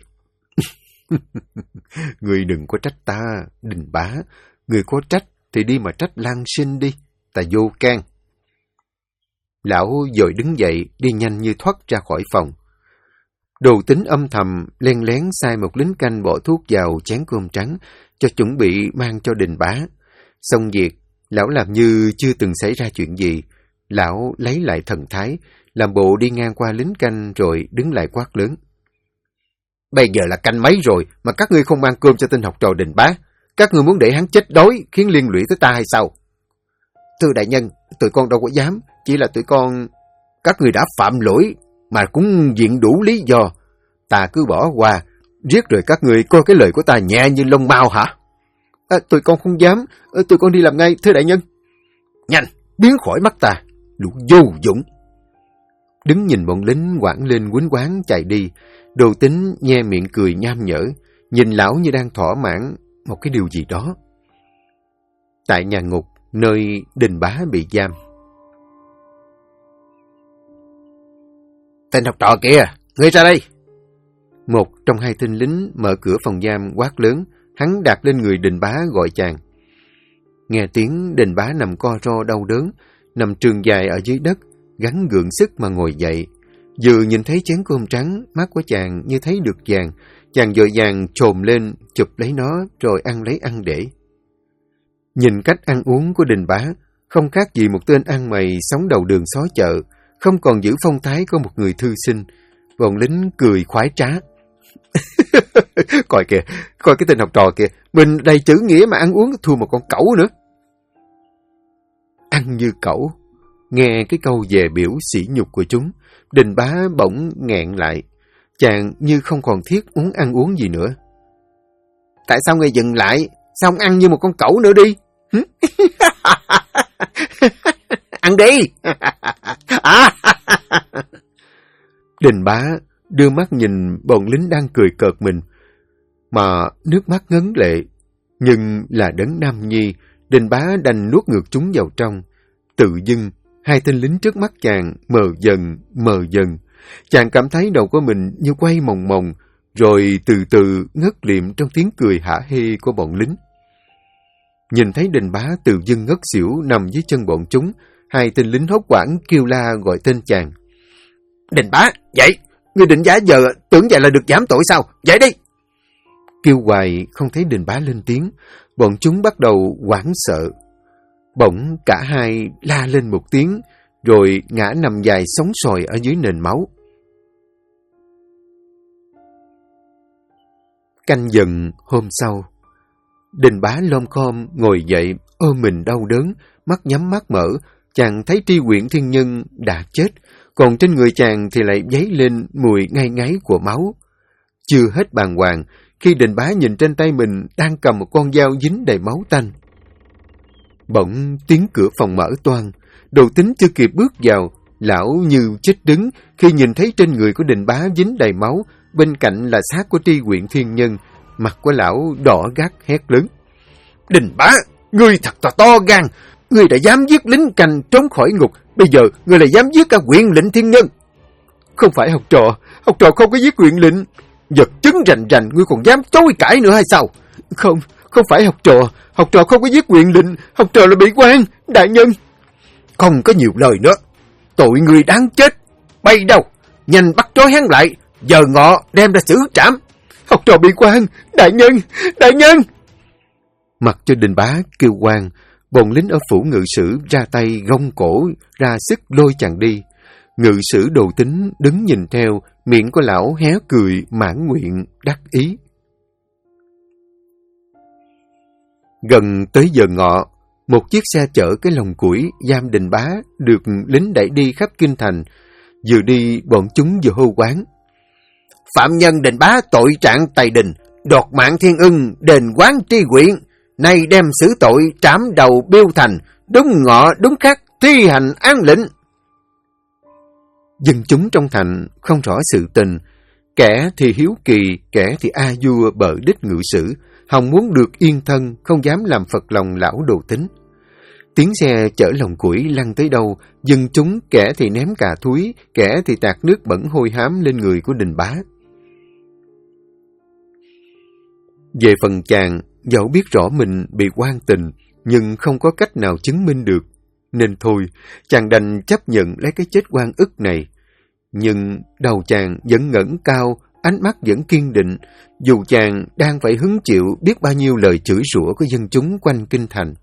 Ngươi đừng có trách ta, Đình Bá. Ngươi có trách thì đi mà trách Lan Sinh đi, ta vô can. Lão vội đứng dậy, đi nhanh như thoát ra khỏi phòng. Đồ Tính âm thầm, len lén sai một lính canh bỏ thuốc vào chén cơm trắng, cho chuẩn bị mang cho Đình Bá. Xong việc, lão làm như chưa từng xảy ra chuyện gì. Lão lấy lại thần thái, làm bộ đi ngang qua lính canh rồi đứng lại quát lớn. Bây giờ là canh mấy rồi mà các ngươi không mang cơm cho tên học trò Đình Bá? Các ngươi muốn để hắn chết đói khiến liên lụy tới ta hay sao? Thưa đại nhân, tụi con đâu có dám, chỉ là tụi con... Các người đã phạm lỗi mà cũng diện đủ lý do. Ta cứ bỏ qua, riết rồi các người coi cái lời của ta nhẹ như lông mao hả? Tụi con không dám, tụi con đi làm ngay, thưa đại nhân. Nhanh, biến khỏi mắt ta, lũ vô dụng. Đứng nhìn bọn lính quảng lên quýnh quán chạy đi, Đồ Tính nhe miệng cười nham nhở, nhìn lão như đang thỏa mãn một cái điều gì đó. Tại nhà ngục, nơi Đình Bá bị giam. Tên học trò kìa, ngươi ra đây. Một trong hai tên lính mở cửa phòng giam quát lớn, hắn đạp lên người Đình Bá gọi chàng. Nghe tiếng, Đình Bá nằm co ro đau đớn, nằm trường dài ở dưới đất, gắng gượng sức mà ngồi dậy. Vừa nhìn thấy chén cơm trắng, mắt của chàng như thấy được vàng, chàng vội vàng trồm lên, chụp lấy nó rồi ăn lấy ăn để. Nhìn cách ăn uống của Đình Bá, không khác gì một tên ăn mày sống đầu đường xó chợ, không còn giữ phong thái của một người thư sinh. Bọn lính cười khoái trá. Coi kìa, coi cái tên học trò kìa, mình đầy chữ nghĩa mà ăn uống thua một con cẩu nữa. Ăn như cẩu. Nghe cái câu dè biểu sỉ nhục của chúng, Đình Bá bỗng nghẹn lại. Chàng như không còn thiết muốn ăn uống gì nữa. Tại sao ngươi dừng lại? Sao không ăn như một con cẩu nữa đi? Ăn đi! Đình Bá đưa mắt nhìn bọn lính đang cười cợt mình, mà nước mắt ngấn lệ. Nhưng là đấng nam nhi, Đình Bá đành nuốt ngược chúng vào trong. Tự dưng, hai tên lính trước mắt chàng mờ dần. Chàng cảm thấy đầu của mình như quay mòng mòng, rồi từ từ ngất liệm trong tiếng cười hả hê của bọn lính. Nhìn thấy Đình Bá tự dưng ngất xỉu nằm dưới chân bọn chúng, hai tên lính hốt hoảng kêu la gọi tên chàng. Đình Bá, dậy! Ngươi định giả giờ tưởng vậy là được giảm tội sao? Dậy đi! Kêu hoài không thấy Đình Bá lên tiếng, bọn chúng bắt đầu hoảng sợ. Bỗng cả hai la lên một tiếng, rồi ngã nằm dài sống sòi ở dưới nền máu. Canh dần hôm sau, Đình Bá lom khom ngồi dậy, ôm mình đau đớn, mắt nhắm mắt mở, chàng thấy Tri Huyện Thiên Nhân đã chết, còn trên người chàng thì lại dấy lên mùi ngai ngái của máu. Chưa hết bàng hoàng, khi Đình Bá nhìn trên tay mình đang cầm một con dao dính đầy máu tanh. Bỗng tiếng cửa phòng mở toang, Đồ Tính chưa kịp bước vào, lão như chết đứng khi nhìn thấy trên người của Đình Bá dính đầy máu, bên cạnh là xác của Tri Huyện Thiên Nhân. Mặt của lão đỏ gắt hét lớn. Đình Bá, ngươi thật là to gan, ngươi đã dám giết lính canh trốn khỏi ngục, bây giờ ngươi lại dám giết cả huyện lệnh Thiên Nhân. Không phải học trò không có giết huyện lệnh. Vật chứng rành rành, ngươi còn dám chối cãi nữa hay sao? Không phải học trò không có giết huyện lệnh, học trò là bị quan, đại nhân. Không có nhiều lời nữa, tội người đáng chết. Bay đâu, nhanh bắt trói hắn lại, giờ ngọ đem ra xử trảm. Học trò bị quan, đại nhân. Mặc cho Đình Bá kêu quan, bọn lính ở phủ ngự sử ra tay gông cổ, ra sức lôi chàng đi. Ngự sử Đồ Tính đứng nhìn theo, miệng của lão hé cười mãn nguyện đắc ý. Gần tới giờ ngọ, một chiếc xe chở cái lồng củi giam Đình Bá được lính đẩy đi khắp kinh thành. Vừa đi, bọn chúng vừa hô quán. Phạm nhân Đình Bá tội trạng Tày Đình, đoạt mạng Thiên Ưng, đền quán Tri Huyện, nay đem xử tội trảm đầu Biêu Thành, đúng ngọ đúng khắc thi hành án lệnh. Dân chúng trong thành không rõ sự tình, kẻ thì hiếu kỳ, kẻ thì a vua bợ đích ngự sử, hòng muốn được yên thân, không dám làm phật lòng lão Đồ Tính. Tiếng xe chở lồng củi lăn tới đâu, dân chúng kẻ thì ném cà thúi, kẻ thì tạt nước bẩn hôi hám lên người của Đình Bá. Về phần chàng, dẫu biết rõ mình bị oan tình, nhưng không có cách nào chứng minh được, nên thôi, chàng đành chấp nhận lấy cái chết oan ức này. Nhưng đầu chàng vẫn ngẩng cao, ánh mắt vẫn kiên định, dù chàng đang phải hứng chịu biết bao nhiêu lời chửi rủa của dân chúng quanh kinh thành.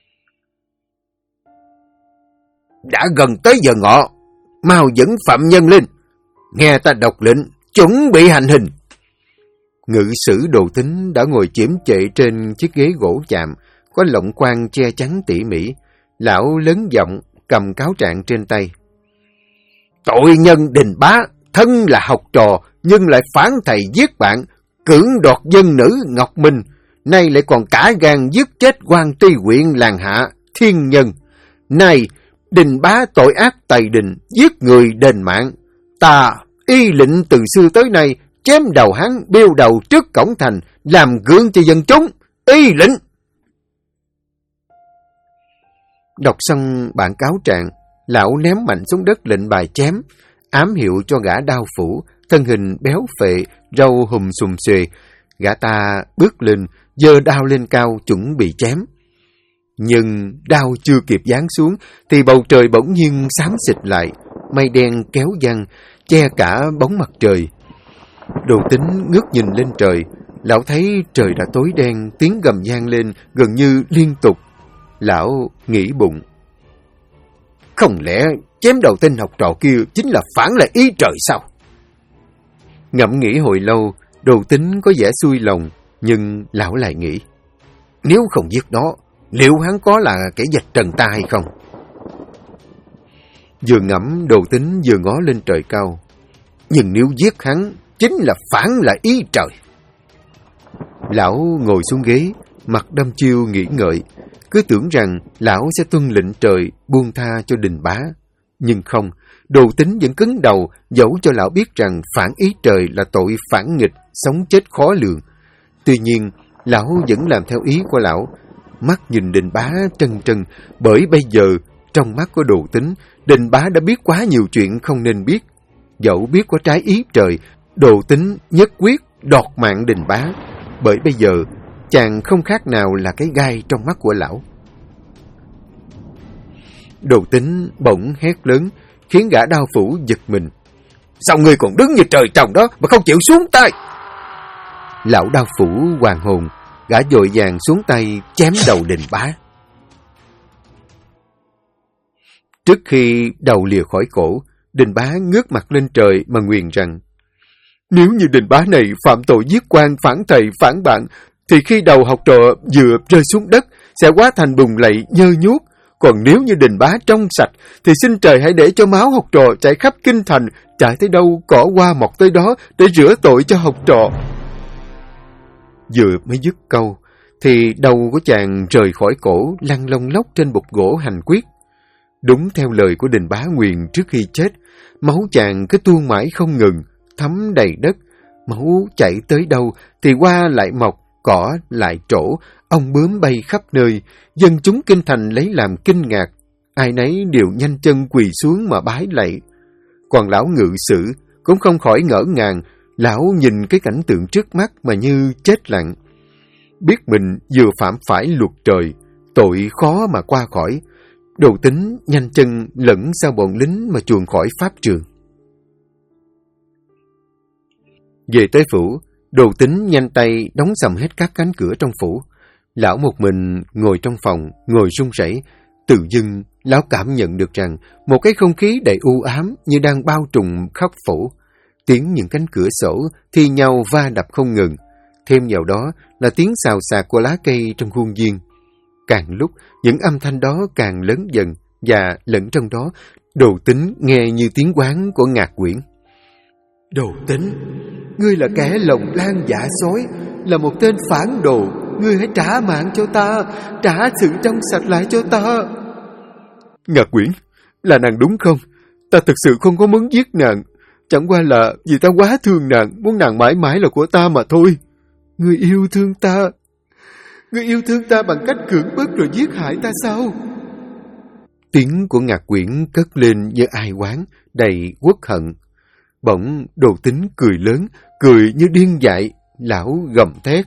Đã gần tới giờ ngọ, mau dẫn phạm nhân lên, nghe ta đọc lệnh, chuẩn bị hành hình. Ngự sử Đồ Tính đã ngồi chiếm trệ trên chiếc ghế gỗ chạm, có lọng quan che chắn tỉ mỉ. Lão lớn giọng, cầm cáo trạng trên tay. Tội nhân Đình Bá, thân là học trò, nhưng lại phản thầy giết bạn, cưỡng đoạt dân nữ Ngọc Minh, nay lại còn cả gan giết chết quan tri huyện làng Hạ, Thiên Nhân. Này, Đình Bá tội ác tày đình, giết người đền mạng. Ta y lệnh từ xưa tới nay, chém đầu hắn, bêu đầu trước cổng thành, làm gương cho dân chúng. Y lệnh! Đọc xong bản cáo trạng, lão ném mạnh xuống đất lệnh bài chém, ám hiệu cho gã đao phủ, thân hình béo phệ, râu hùm xùm xuề. Gã ta bước lên, giơ đao lên cao chuẩn bị chém. Nhưng đao chưa kịp giáng xuống, thì bầu trời bỗng nhiên xám xịt lại, mây đen kéo giăng, che cả bóng mặt trời. Đồ Tính ngước nhìn lên trời, lão thấy trời đã tối đen, tiếng gầm vang lên gần như liên tục. Lão nghĩ bụng. Không lẽ chém đầu tên học trò kia chính là phản lại ý trời sao? Ngẫm nghĩ hồi lâu, Đồ Tính có vẻ xuôi lòng, nhưng lão lại nghĩ. Nếu không giết nó, liệu hắn có là kẻ giật trần ta hay không? Vừa ngẫm, Đồ Tính vừa ngó lên trời cao. Nhưng nếu giết hắn, chính là phản lại ý trời. Lão ngồi xuống ghế, mặt đăm chiêu nghĩ ngợi, cứ tưởng rằng lão sẽ tuân lệnh trời buông tha cho Đình Bá. Nhưng không, Đồ Tính vẫn cứng đầu, dẫu cho lão biết rằng phản ý trời là tội phản nghịch, sống chết khó lường. Tuy nhiên, lão vẫn làm theo ý của lão. Mắt nhìn Đình Bá trân trân, bởi bây giờ, trong mắt của Đồ Tính, Đình Bá đã biết quá nhiều chuyện không nên biết. Dẫu biết có trái ý trời, Đồ Tính nhất quyết đoạt mạng Đình Bá. Bởi bây giờ, chàng không khác nào là cái gai trong mắt của lão. Đồ Tính bỗng hét lớn, khiến gã đao phủ giật mình. Sao ngươi còn đứng như trời trồng đó mà không chịu xuống tay? Lão đao phủ hoàn hồn, gã vội vàng xuống tay chém đầu Đình Bá. Trước khi đầu lìa khỏi cổ, Đình Bá ngước mặt lên trời mà nguyền rằng: nếu như Đình Bá này phạm tội giết quan, phản thầy, phản bạn, thì khi đầu học trò vừa rơi xuống đất sẽ hóa thành bùn lầy nhơ nhuốc. Còn nếu như Đình Bá trong sạch, thì xin trời hãy để cho máu học trò chảy khắp kinh thành, chạy tới đâu cỏ qua mọc tới đó để rửa tội cho học trò. Vừa mới dứt câu, thì đầu của chàng rời khỏi cổ, lăn lông lóc trên bục gỗ hành quyết. Đúng theo lời của Đình Bá nguyền trước khi chết, máu chàng cứ tuôn mãi không ngừng, thấm đầy đất. Máu chảy tới đâu thì hoa lại mọc, cỏ lại trổ, ong bướm bay khắp nơi. Dân chúng kinh thành lấy làm kinh ngạc, ai nấy đều nhanh chân quỳ xuống mà bái lạy. Còn lão ngự sử cũng không khỏi ngỡ ngàng, lão nhìn cái cảnh tượng trước mắt mà như chết lặng. Biết mình vừa phạm phải luật trời, tội khó mà qua khỏi. Đồ Tính nhanh chân lẫn sau bọn lính mà chuồn khỏi pháp trường. Về tới phủ, Đồ Tính nhanh tay đóng sầm hết các cánh cửa trong phủ. Lão một mình ngồi trong phòng, ngồi run rẩy. Tự dưng, lão cảm nhận được rằng một cái không khí đầy u ám như đang bao trùm khắp phủ. Tiếng những cánh cửa sổ thi nhau va đập không ngừng. Thêm vào đó là tiếng xào xạc của lá cây trong khuôn viên. Càng lúc, những âm thanh đó càng lớn dần, và lẫn trong đó, Đồ Tính nghe như tiếng quán của Ngạc Quyển. Đồ Tính, ngươi là kẻ lòng lan dạ sói, là một tên phản đồ. Ngươi hãy trả mạng cho ta, trả sự trong sạch lại cho ta. Ngạc Quyển, là nàng đúng không? Ta thực sự không có muốn giết nàng. Chẳng qua là vì ta quá thương nàng, muốn nàng mãi mãi là của ta mà thôi. Ngươi yêu thương ta. Ngươi yêu thương ta bằng cách cưỡng bức rồi giết hại ta sao? Tiếng của Ngạc Quyển cất lên như ai oán, đầy uất hận. Bỗng Đồ Tính cười lớn, cười như điên dại, lão gầm thét.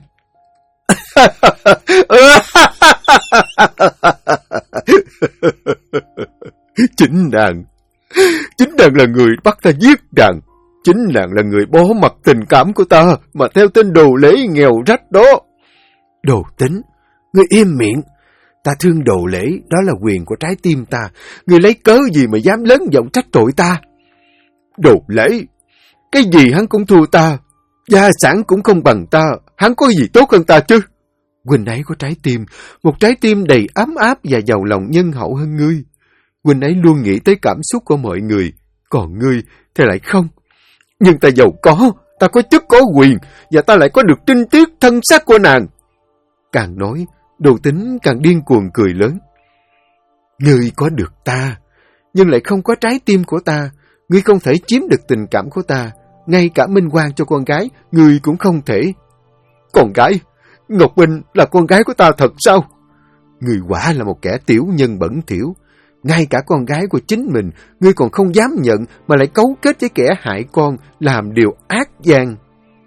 Chính nàng là người bắt ta giết nàng. Chính nàng là người bỏ mặc tình cảm của ta mà theo tên đồ lễ nghèo rách đó. Đồ Tính, ngươi im miệng. Ta thương đồ lễ, đó là quyền của trái tim ta. Ngươi lấy cớ gì mà dám lớn giọng trách tội ta? Đồ lễ, cái gì hắn cũng thua ta, gia sản cũng không bằng ta, hắn có gì tốt hơn ta chứ? Huynh ấy có trái tim, một trái tim đầy ấm áp và giàu lòng nhân hậu hơn ngươi. Huynh ấy luôn nghĩ tới cảm xúc của mọi người, còn ngươi thì lại không. Nhưng ta giàu có, ta có chức có quyền, và ta lại có được trinh tiết thân xác của nàng. Càng nói, Đồ Tính càng điên cuồng cười lớn. Ngươi có được ta, nhưng lại không có trái tim của ta. Ngươi không thể chiếm được tình cảm của ta. Ngay cả minh oan cho con gái, ngươi cũng không thể. Con gái? Ngọc Minh là con gái của ta thật sao? Ngươi quả là một kẻ tiểu nhân bẩn thỉu. Ngay cả con gái của chính mình, ngươi còn không dám nhận mà lại cấu kết với kẻ hại con, làm điều ác gian.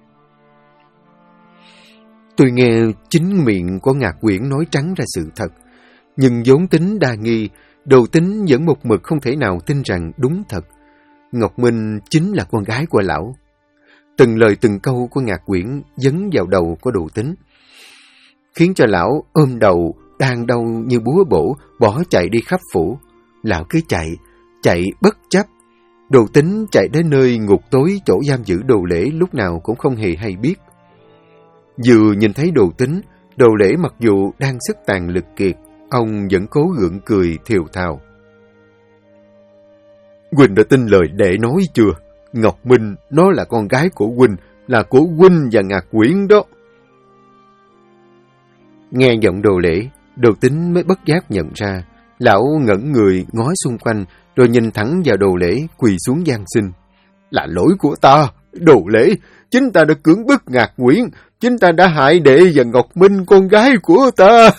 Tôi nghe chính miệng của Ngạc Quyển nói trắng ra sự thật, nhưng vốn tính đa nghi, Đồ Tính vẫn một mực không thể nào tin rằng đúng thật. Ngọc Minh chính là con gái của lão. Từng lời từng câu của Ngạc Quyển dấn vào đầu của Đồ Tính, khiến cho lão ôm đầu, đang đau như búa bổ, bỏ chạy đi khắp phủ. Lão cứ chạy bất chấp. Đồ Tính chạy đến nơi ngục tối chỗ giam giữ Đồ Lễ lúc nào cũng không hề hay biết. Vừa nhìn thấy Đồ Tính, Đồ Lễ mặc dù đang sức tàn lực kiệt, ông vẫn cố gượng cười thều thào. Huynh đã tin lời đệ nói chưa? Ngọc Minh, nó là con gái của Huynh, là của Huynh và Ngạc Quyển đó. Nghe giọng Đồ Lễ, Đồ Tính mới bất giác nhận ra. Lão ngẩn người ngó xung quanh, rồi nhìn thẳng vào Đồ Lễ, quỳ xuống van xin. Là lỗi của ta, Đồ Lễ, chính ta đã cưỡng bức Ngạc Quyển, chính ta đã hại đệ và Ngọc Minh, con gái của ta.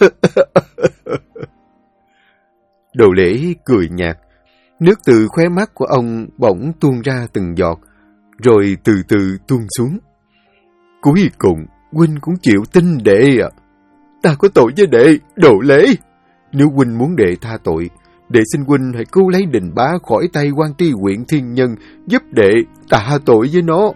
Đồ Lễ cười nhạt, nước từ khóe mắt của ông bỗng tuôn ra từng giọt, rồi từ từ tuôn xuống. Cuối cùng, Huynh cũng chịu tin đệ à? Ta có tội với đệ, Đồ Lễ. Nếu Huynh muốn đệ tha tội, đệ xin Huynh hãy cứu lấy Đình Bá khỏi tay Quan Tri Huyện Thiên Nhân, giúp đệ tạ tội với nó.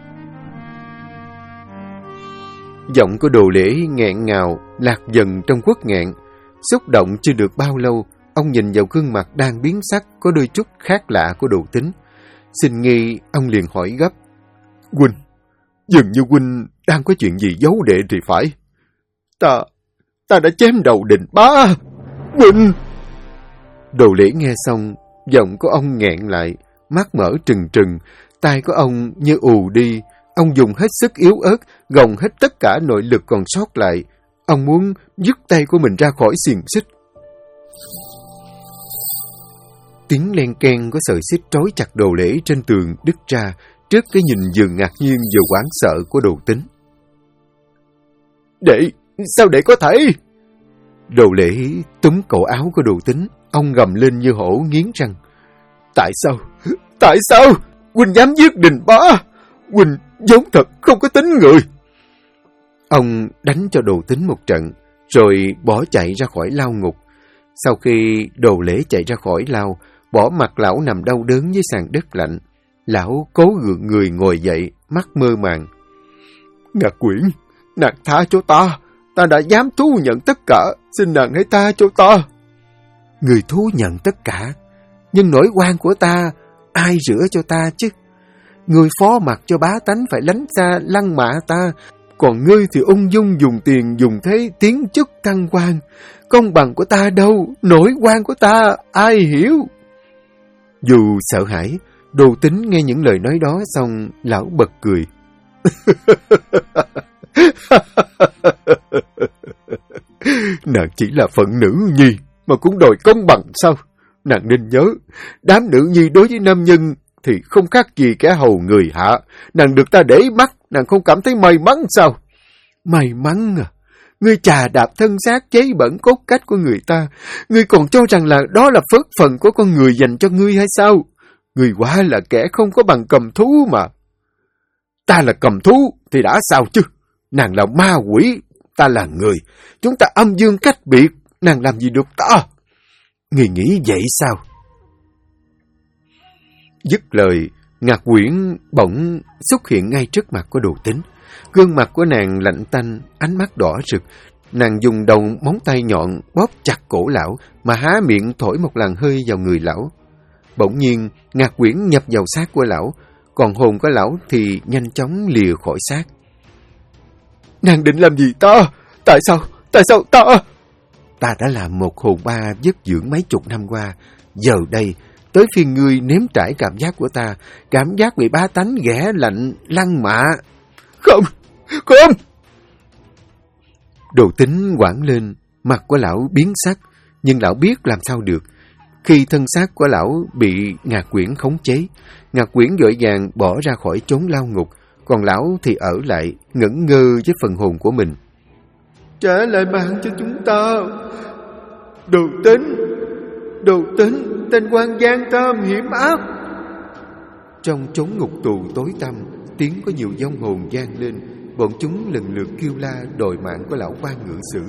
Giọng của Đồ Lễ nghẹn ngào, lạc dần trong uất nghẹn. Xúc động chưa được bao lâu, ông nhìn vào gương mặt đang biến sắc có đôi chút khác lạ của Đồ Tính. Xin nghi, ông liền hỏi gấp. Huynh, dường như Huynh đang có chuyện gì giấu đệ thì phải. Ta đã chém đầu Đình Bá. Huynh! Đồ Lễ nghe xong, giọng của ông nghẹn lại, mắt mở trừng trừng, tai của ông như ù đi. Ông dùng hết sức yếu ớt, gồng hết tất cả nội lực còn sót lại. Ông muốn dứt tay của mình ra khỏi xiềng xích. Tiếng len keng của sợi xích trói chặt Đồ Lễ trên tường đứt ra trước cái nhìn vừa ngạc nhiên vừa hoảng sợ của Đồ Tính. Đệ, sao đệ có thể? Đồ Lễ túm cổ áo của Đồ Tính, ông gầm lên như hổ nghiến răng. Tại sao? Huynh dám giết Đình Bá? Huynh giống thật không có tính người. Ông đánh cho Đồ Tính một trận, rồi bỏ chạy ra khỏi lao ngục. Sau khi Đồ Lễ chạy ra khỏi lao, bỏ mặc lão nằm đau đớn với sàn đất lạnh. Lão cố gượng người ngồi dậy, mắt mơ màng. Ngạc Quyển, nàng tha cho ta. Ta đã dám thú nhận tất cả, xin nàng hãy tha cho ta. Người thú nhận tất cả, nhưng nỗi oan của ta, ai rửa cho ta chứ? Người phó mặc cho bá tánh phải lánh xa lăng mạ ta, còn ngươi thì ung dung dùng tiền dùng thế tiến chức thăng quan. Công bằng của ta đâu, nỗi oan của ta, ai hiểu? Dù sợ hãi, Đồ Tính nghe những lời nói đó xong, lão bật cười. Nàng chỉ là phận nữ nhi mà cũng đòi công bằng sao? Nàng nên nhớ, đám nữ nhi đối với nam nhân thì không khác gì kẻ hầu người hạ. Nàng được ta để mắt, nàng không cảm thấy may mắn sao? May mắn à? Ngươi chà đạp thân xác chế bẩn cốt cách của người ta. Ngươi còn cho rằng là đó là phước phần của con người dành cho ngươi hay sao? Ngươi quả là kẻ không có bằng cầm thú mà. Ta là cầm thú thì đã sao chứ? Nàng là ma quỷ, ta là người. Chúng ta âm dương cách biệt, nàng làm gì được ta? Ngươi nghĩ vậy sao? Dứt lời, Ngạc Quyển bỗng xuất hiện ngay trước mặt của Đồ Tính. Gương mặt của nàng lạnh tanh, ánh mắt đỏ rực. Nàng dùng đầu móng tay nhọn bóp chặt cổ lão, mà há miệng thổi một làn hơi vào người lão. Bỗng nhiên, Ngạc Quyển nhập vào xác của lão, còn hồn của lão thì nhanh chóng lìa khỏi xác. Nàng định làm gì ta? Tại sao ta... Ta đã làm một hồn ma vất dưỡng mấy chục năm qua. Giờ đây, tới phiên ngươi nếm trải cảm giác của ta. Cảm giác bị bá tánh ghẻ lạnh, lăng mạ. Không! Không! Đồ Tính quảng lên, mặt của lão biến sắc, nhưng lão biết làm sao được. Khi thân xác của lão bị Ngạc Quyển khống chế, Ngạc Quyển vội vàng bỏ ra khỏi chốn lao ngục, còn lão thì ở lại, ngẩn ngơ với phần hồn của mình. Trả lại mạng cho chúng ta! Đồ Tính, tên quan gian tham hiểm ác! Trong chốn ngục tù tối tăm, tiếng có nhiều vong hồn vang lên, bọn chúng lần lượt kêu la đòi mạng của lão quan ngự sử.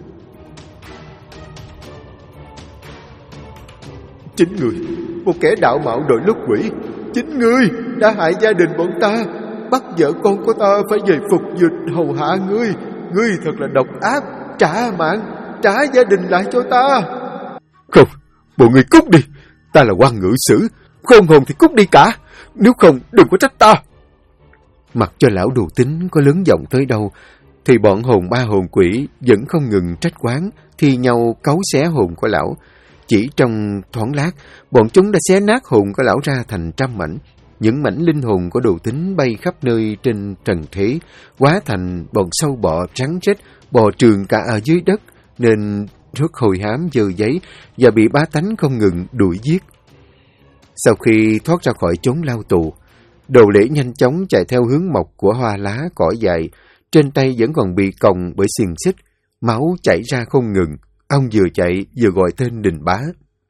Chính người, một kẻ đạo mạo đội lốt quỷ, chính ngươi đã hại gia đình bọn ta, bắt vợ con của ta phải về phục dịch hầu hạ ngươi. Ngươi thật là độc ác, trả mạng, trả gia đình lại cho ta. Không, bọn người cút đi, ta là quan ngự sử, khôn hồn thì cút đi cả, nếu không đừng có trách ta. Mặc cho lão Đồ Tính có lớn giọng tới đâu, thì bọn hồn ma hồn quỷ vẫn không ngừng trách oán, thi nhau cấu xé hồn của lão. Chỉ trong thoáng lát, bọn chúng đã xé nát hồn của lão ra thành trăm mảnh. Những mảnh linh hồn của Đồ Tính bay khắp nơi trên trần thế, hóa thành bọn sâu bọ rắn rết, bò trường cả ở dưới đất, nên rất hồi hám dơ giấy và bị bá tánh không ngừng đuổi giết. Sau khi thoát ra khỏi chốn lao tù, Đồ Lễ nhanh chóng chạy theo hướng mọc của hoa lá cỏ dại, trên tay vẫn còn bị còng bởi xiềng xích, máu chảy ra không ngừng. Ông vừa chạy vừa gọi tên Đình Bá.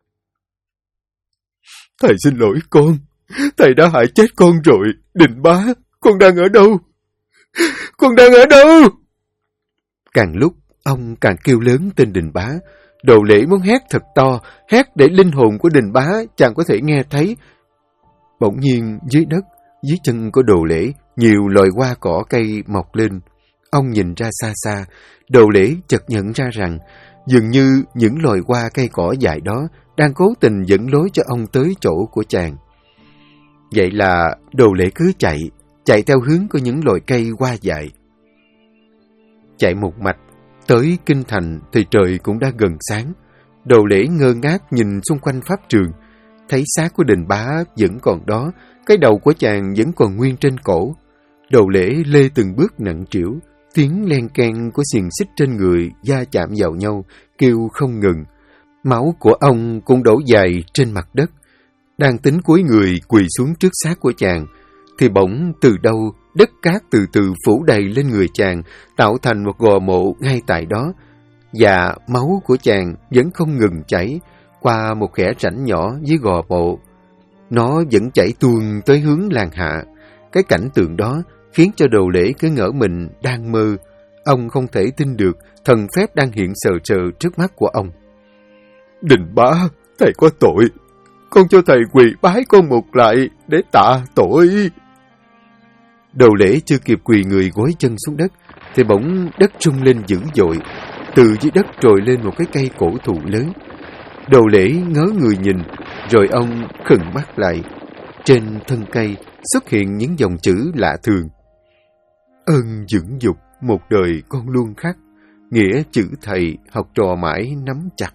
Thầy xin lỗi con, thầy đã hại chết con rồi. Đình Bá, con đang ở đâu? Con đang ở đâu? Càng lúc, ông càng kêu lớn tên Đình Bá. Đồ Lễ muốn hét thật to, hét để linh hồn của Đình Bá chàng có thể nghe thấy. Bỗng nhiên, dưới đất, dưới chân của Đồ Lễ, nhiều loài hoa cỏ cây mọc lên. Ông nhìn ra xa xa, Đồ Lễ chợt nhận ra rằng, dường như những loài hoa cây cỏ dại đó đang cố tình dẫn lối cho ông tới chỗ của chàng. Vậy là Đồ Lễ cứ chạy theo hướng của những loài cây hoa dại. Chạy một mạch, tới kinh thành thì trời cũng đã gần sáng. Đồ Lễ ngơ ngác nhìn xung quanh pháp trường, thấy xác của Đình Bá vẫn còn đó, cái đầu của chàng vẫn còn nguyên trên cổ. Đồ Lễ lê từng bước nặng trĩu, tiếng len keng của xiềng xích trên người va chạm vào nhau, kêu không ngừng. Máu của ông cũng đổ dài trên mặt đất. Đang tính cúi người quỳ xuống trước xác của chàng, thì bỗng từ đâu đất cát từ từ phủ đầy lên người chàng, tạo thành một gò mộ ngay tại đó. Và máu của chàng vẫn không ngừng chảy qua một kẽ rãnh nhỏ dưới gò mộ. Nó vẫn chảy tuôn tới hướng làng hạ. Cái cảnh tượng đó khiến cho Đồ Lễ cứ ngỡ mình đang mơ. Ông không thể tin được thần phép đang hiện sờ sờ trước mắt của ông. Đình Bá, thầy có tội. Con cho thầy quỳ bái con một lại để tạ tội. Đồ Lễ chưa kịp quỳ người gối chân xuống đất, thì bỗng đất rung lên dữ dội. Từ dưới đất trồi lên một cái cây cổ thụ lớn. Đồ Lễ ngớ người nhìn, rồi ông khựng mắt lại. Trên thân cây xuất hiện những dòng chữ lạ thường. Ơn dưỡng dục, một đời con luôn khắc, nghĩa chữ thầy, học trò mãi nắm chặt.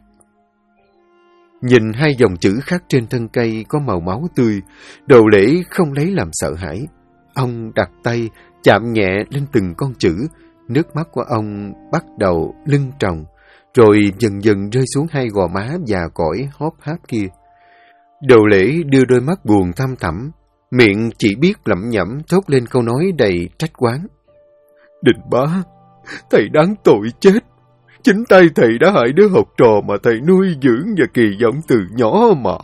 Nhìn hai dòng chữ khắc trên thân cây có màu máu tươi, Đồ Lễ không lấy làm sợ hãi. Ông đặt tay, chạm nhẹ lên từng con chữ, nước mắt của ông bắt đầu lưng tròng, rồi dần dần rơi xuống hai gò má già cỗi hóp háp kia. Đồ Lễ đưa đôi mắt buồn thăm thẳm, miệng chỉ biết lẩm nhẩm thốt lên câu nói đầy trách oán. Đình Bá, thầy đáng tội chết. Chính tay thầy đã hại đứa học trò mà thầy nuôi dưỡng và kỳ vọng từ nhỏ mà.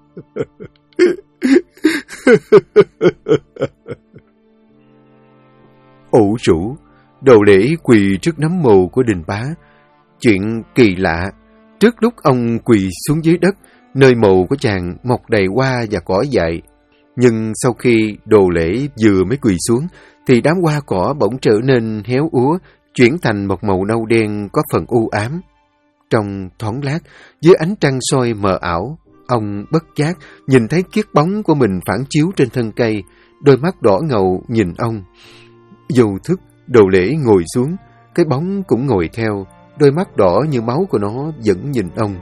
Ủ rũ, Đồ Lễ quỳ trước nấm mồ của Đình Bá. Chuyện kỳ lạ, trước lúc ông quỳ xuống dưới đất, nơi mồ của chàng mọc đầy hoa và cỏ dại. Nhưng sau khi Đồ Lễ vừa mới quỳ xuống, thì đám hoa cỏ bỗng trở nên héo úa, chuyển thành một màu nâu đen có phần u ám. Trong thoáng lát, dưới ánh trăng soi mờ ảo, ông bất giác nhìn thấy chiếc bóng của mình phản chiếu trên thân cây, đôi mắt đỏ ngầu nhìn ông. Vô thức, Đồ Lễ ngồi xuống, cái bóng cũng ngồi theo. đôi mắt đỏ như máu của nó vẫn nhìn ông.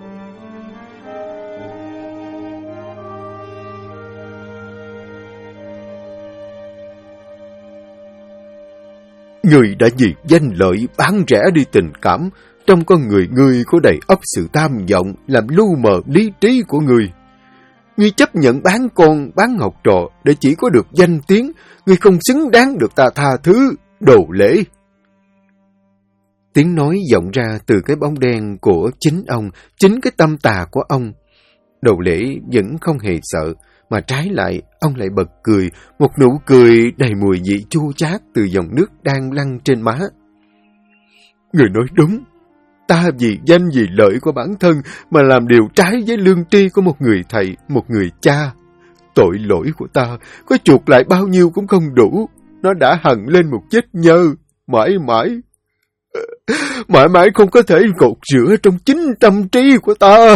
Người đã vì danh lợi bán rẻ đi tình cảm, trong con người ngươi có đầy ắp sự tham vọng làm lu mờ lý trí của ngươi. Ngươi chấp nhận bán con, bán học trò để chỉ có được danh tiếng, ngươi không xứng đáng được ta tha thứ, đồ lễ. Tiếng nói vọng ra từ cái bóng đen của chính ông, chính cái tâm tà của ông. Đồ lễ vẫn không hề sợ, mà trái lại, ông lại bật cười, một nụ cười đầy mùi vị chua chát từ dòng nước đang lăn trên má. Người nói đúng, ta vì danh vì lợi của bản thân mà làm điều trái với lương tri của một người thầy, một người cha. Tội lỗi của ta, có chuộc lại bao nhiêu cũng không đủ, nó đã hằn lên một vết nhơ, mãi mãi không có thể gột rửa trong chính tâm trí của ta.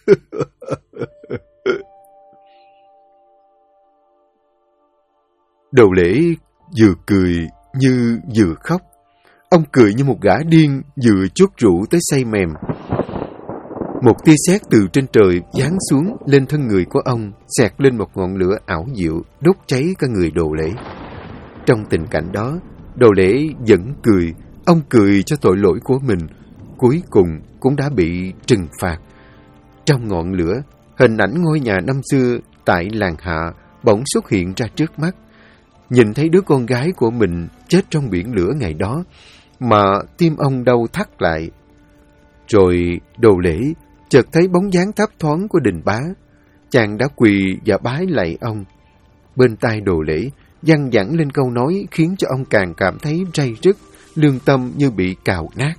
Đồ lễ vừa cười như vừa khóc. Ông cười như một gã điên vừa chuốt rượu tới say mềm. Một tia sét từ trên trời giáng xuống lên thân người của ông, xẹt lên một ngọn lửa ảo diệu, đốt cháy cả người Đồ lễ. Trong tình cảnh đó, Đồ lễ vẫn cười. Ông cười cho tội lỗi của mình, cuối cùng cũng đã bị trừng phạt. Trong ngọn lửa, hình ảnh ngôi nhà năm xưa tại làng Hạ bỗng xuất hiện ra trước mắt. Nhìn thấy đứa con gái của mình chết trong biển lửa ngày đó, mà tim ông đau thắt lại. Rồi Đồ lễ chợt thấy bóng dáng thấp thoáng của Đình Bá. Chàng đã quỳ và bái lạy ông. Bên tai Đồ lễ văng vẳng lên câu nói khiến cho ông càng cảm thấy ray rứt, lương tâm như bị cào nát.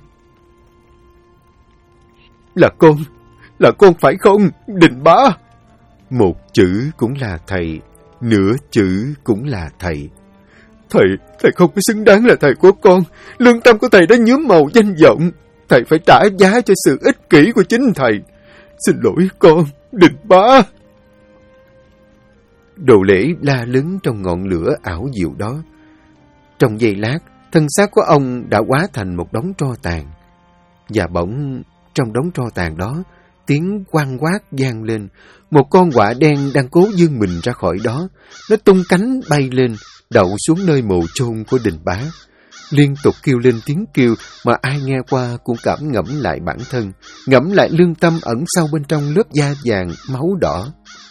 Là con phải không, Đình Bá? Một chữ cũng là thầy, nửa chữ cũng là thầy. Thầy không có xứng đáng là thầy của con. Lương tâm của thầy đã nhuốm màu danh vọng. Thầy phải trả giá cho sự ích kỷ của chính thầy. Xin lỗi con, Đình Bá. Đồ lễ la lớn trong ngọn lửa ảo diệu đó. Trong giây lát, thân xác của ông đã hóa thành một đống tro tàn. Và bỗng, trong đống tro tàn đó, tiếng quang quát vang lên. Một con quạ đen đang cố vươn mình ra khỏi đó. Nó tung cánh bay lên, đậu xuống nơi mồ chôn của Đình Bá. Liên tục kêu lên tiếng kêu mà ai nghe qua cũng cảm ngẫm lại bản thân, ngẫm lại lương tâm ẩn sâu bên trong lớp da vàng, máu đỏ.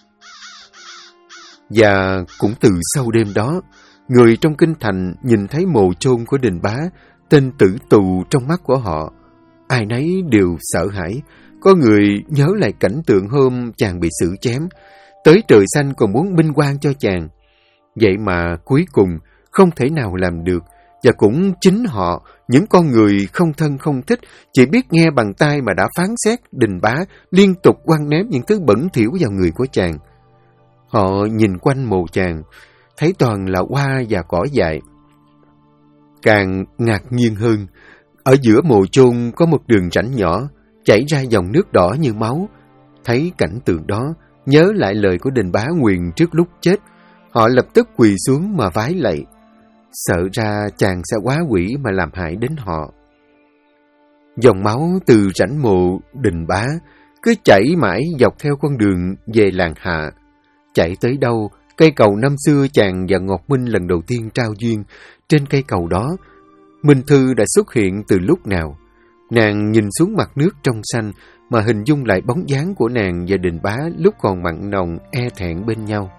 Và cũng từ sau đêm đó, người trong kinh thành nhìn thấy mồ chôn của Đình Bá, tên tử tù trong mắt của họ. Ai nấy đều sợ hãi. Có người nhớ lại cảnh tượng hôm chàng bị xử chém, tới trời xanh còn muốn minh oan cho chàng. Vậy mà cuối cùng không thể nào làm được, và cũng chính họ, những con người không thân không thích, chỉ biết nghe bằng tai mà đã phán xét Đình Bá, liên tục quăng ném những thứ bẩn thỉu vào người của chàng. Họ nhìn quanh mồ chàng, thấy toàn là hoa và cỏ dại. Càng ngạc nhiên hơn, ở giữa mồ chôn có một đường rãnh nhỏ, chảy ra dòng nước đỏ như máu. Thấy cảnh tượng đó, nhớ lại lời của Đình Bá nguyền trước lúc chết, họ lập tức quỳ xuống mà vái lạy, sợ ra chàng sẽ hóa quỷ mà làm hại đến họ. Dòng máu từ rãnh mộ Đình Bá cứ chảy mãi dọc theo con đường về làng Hạ. Chạy tới đâu, cây cầu năm xưa chàng và Ngọc Minh lần đầu tiên trao duyên, trên cây cầu đó, Minh Thư đã xuất hiện từ lúc nào. Nàng nhìn xuống mặt nước trong xanh mà hình dung lại bóng dáng của nàng và Đình Bá lúc còn mặn nồng e thẹn bên nhau.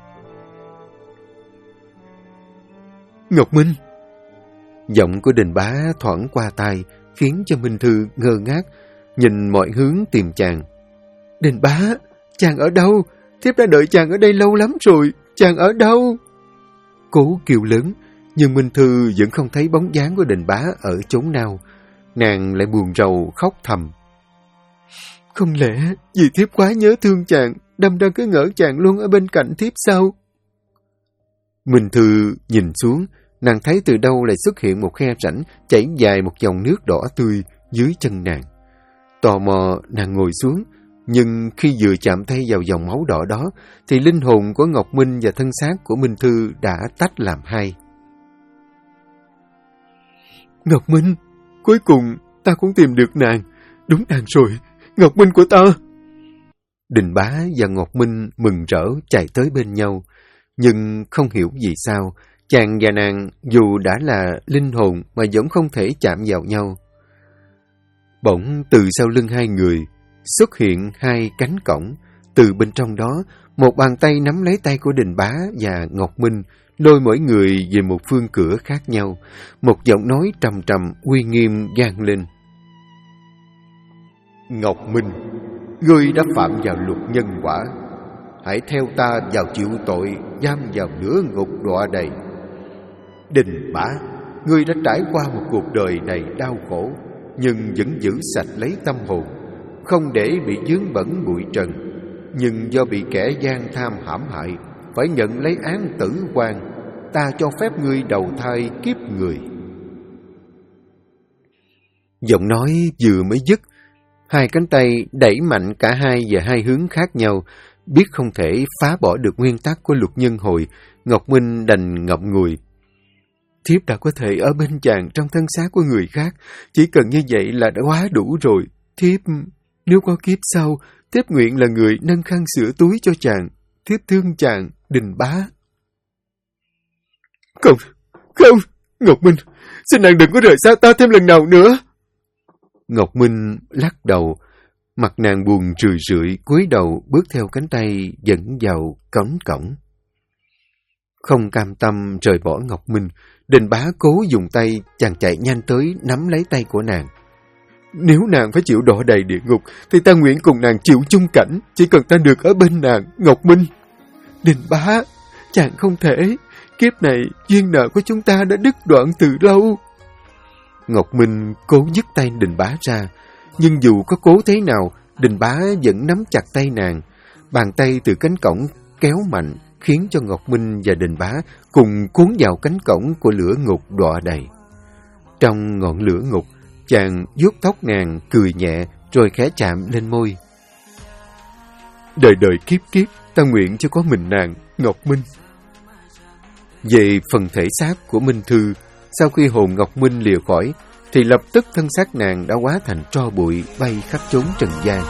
Ngọc Minh! Giọng của Đình Bá thoảng qua tai, khiến cho Minh Thư ngơ ngác, nhìn mọi hướng tìm chàng. Đình Bá! Chàng ở đâu? Thiếp đã đợi chàng ở đây lâu lắm rồi. Chàng ở đâu? Cố kêu lớn, nhưng Minh Thư vẫn không thấy bóng dáng của Đình Bá ở chốn nào. Nàng lại buồn rầu khóc thầm. Không lẽ vì thiếp quá nhớ thương chàng, đâm ra cứ ngỡ chàng luôn ở bên cạnh thiếp sao? Minh Thư nhìn xuống, nàng thấy từ đâu lại xuất hiện một khe rãnh chảy dài một dòng nước đỏ tươi dưới chân nàng. Tò mò nàng ngồi xuống, nhưng khi vừa chạm tay vào dòng máu đỏ đó, thì linh hồn của Ngọc Minh và thân xác của Minh Thư đã tách làm hai. Ngọc Minh, cuối cùng ta cũng tìm được nàng. Đúng nàng rồi, Ngọc Minh của ta. Đình Bá và Ngọc Minh mừng rỡ chạy tới bên nhau. Nhưng không hiểu vì sao, chàng và nàng dù đã là linh hồn mà vẫn không thể chạm vào nhau. Bỗng từ sau lưng hai người xuất hiện hai cánh cổng. Từ bên trong đó, một bàn tay nắm lấy tay của Đình Bá và Ngọc Minh, lôi mỗi người về một phương cửa khác nhau. Một giọng nói trầm trầm, uy nghiêm vang lên. Ngọc Minh, ngươi đã phạm vào luật nhân quả. Hãy theo ta vào chịu tội, giam vào lửa ngục đọa đầy. Đình Bá, ngươi đã trải qua một cuộc đời đầy đau khổ, nhưng vẫn giữ sạch lấy tâm hồn, không để bị vướng bẩn bụi trần. Nhưng do bị kẻ gian tham hãm hại, phải nhận lấy án tử quan. Ta cho phép ngươi đầu thai kiếp người. Giọng nói vừa mới dứt, hai cánh tay đẩy mạnh cả hai về hai hướng khác nhau. Biết không thể phá bỏ được nguyên tắc của luật nhân hồi, Ngọc Minh đành ngậm ngùi. Thiếp đã có thể ở bên chàng trong thân xác của người khác, chỉ cần như vậy là đã quá đủ rồi. Thiếp, nếu có kiếp sau, thiếp nguyện là người nâng khăn sửa túi cho chàng. Thiếp thương chàng, Đình Bá. Không, Ngọc Minh, xin nàng đừng có rời xa ta thêm lần nào nữa. Ngọc Minh lắc đầu, mặt nàng buồn rười rượi, cúi đầu bước theo cánh tay dẫn vào cánh cổng. Không cam tâm rời bỏ Ngọc Minh, Đình Bá cố dùng tay, chàng chạy nhanh tới nắm lấy tay của nàng. Nếu nàng phải chịu đọa đầy địa ngục, thì ta nguyện cùng nàng chịu chung cảnh, chỉ cần ta được ở bên nàng, Ngọc Minh. Đình Bá, chàng không thể, kiếp này duyên nợ của chúng ta đã đứt đoạn từ lâu. Ngọc Minh cố dứt tay Đình Bá ra, nhưng dù có cố thế nào, Đình Bá vẫn nắm chặt tay nàng. Bàn tay từ cánh cổng kéo mạnh, khiến cho Ngọc Minh và Đình Bá cùng cuốn vào cánh cổng của lửa ngục đọa đầy. Trong ngọn lửa ngục, chàng vuốt tóc nàng, cười nhẹ, rồi khẽ chạm lên môi. Đời đời kiếp kiếp, ta nguyện cho có mình nàng, Ngọc Minh. Về phần thể xác của Minh Thư, sau khi hồn Ngọc Minh lìa khỏi, thì lập tức thân xác nàng đã hóa thành tro bụi bay khắp chốn trần gian.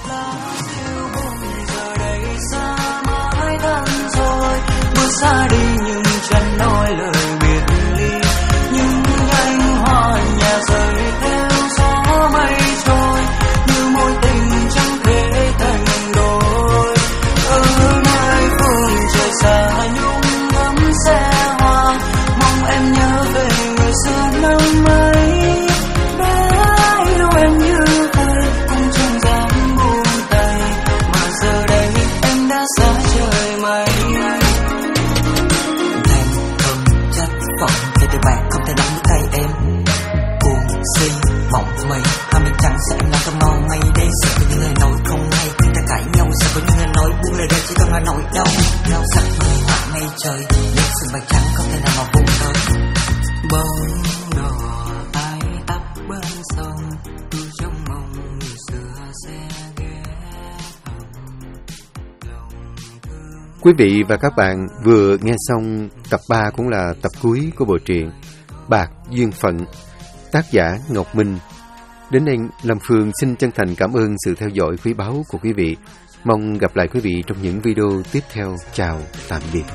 Xa đi nhưng chẳng nói lời biệt ly, nhưng anh hoa nhà rơi theo gió mây trôi, như mối tình chẳng thể thành đôi. Ở nơi phương trời xa nhung ngắm xe hoa, mong em nhớ về người xưa năm ấy. Đã yêu em như vậy cũng chẳng dám buông tay, mà giờ đây em đã xa trời mây. Bạn không thể nắm lấy tay em, cuồng si mộng mây, hai mình chẳng sẽ là trong màu mây đen. Sẽ có những lời nói không hay khi ta cãi nhau, sẽ có những lời nói buông lời ra chỉ cần là nỗi đau. Đau sắc mây hạ mây trời, những sừng bạc trắng không thể nào mà buông tới. Bóng đỏ tay tắp bên sông, tu trong mộng người xưa sẽ ghé Quý vị và các bạn vừa nghe xong tập 3 cũng là tập cuối của bộ truyện Bạc Duyên Phận, tác giả Ngọc Minh. Đến đây, Lâm Phương xin chân thành cảm ơn sự theo dõi quý báu của quý vị. Mong gặp lại quý vị trong những video tiếp theo. Chào, tạm biệt.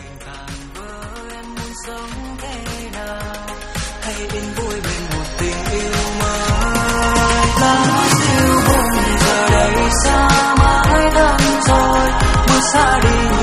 Xa đi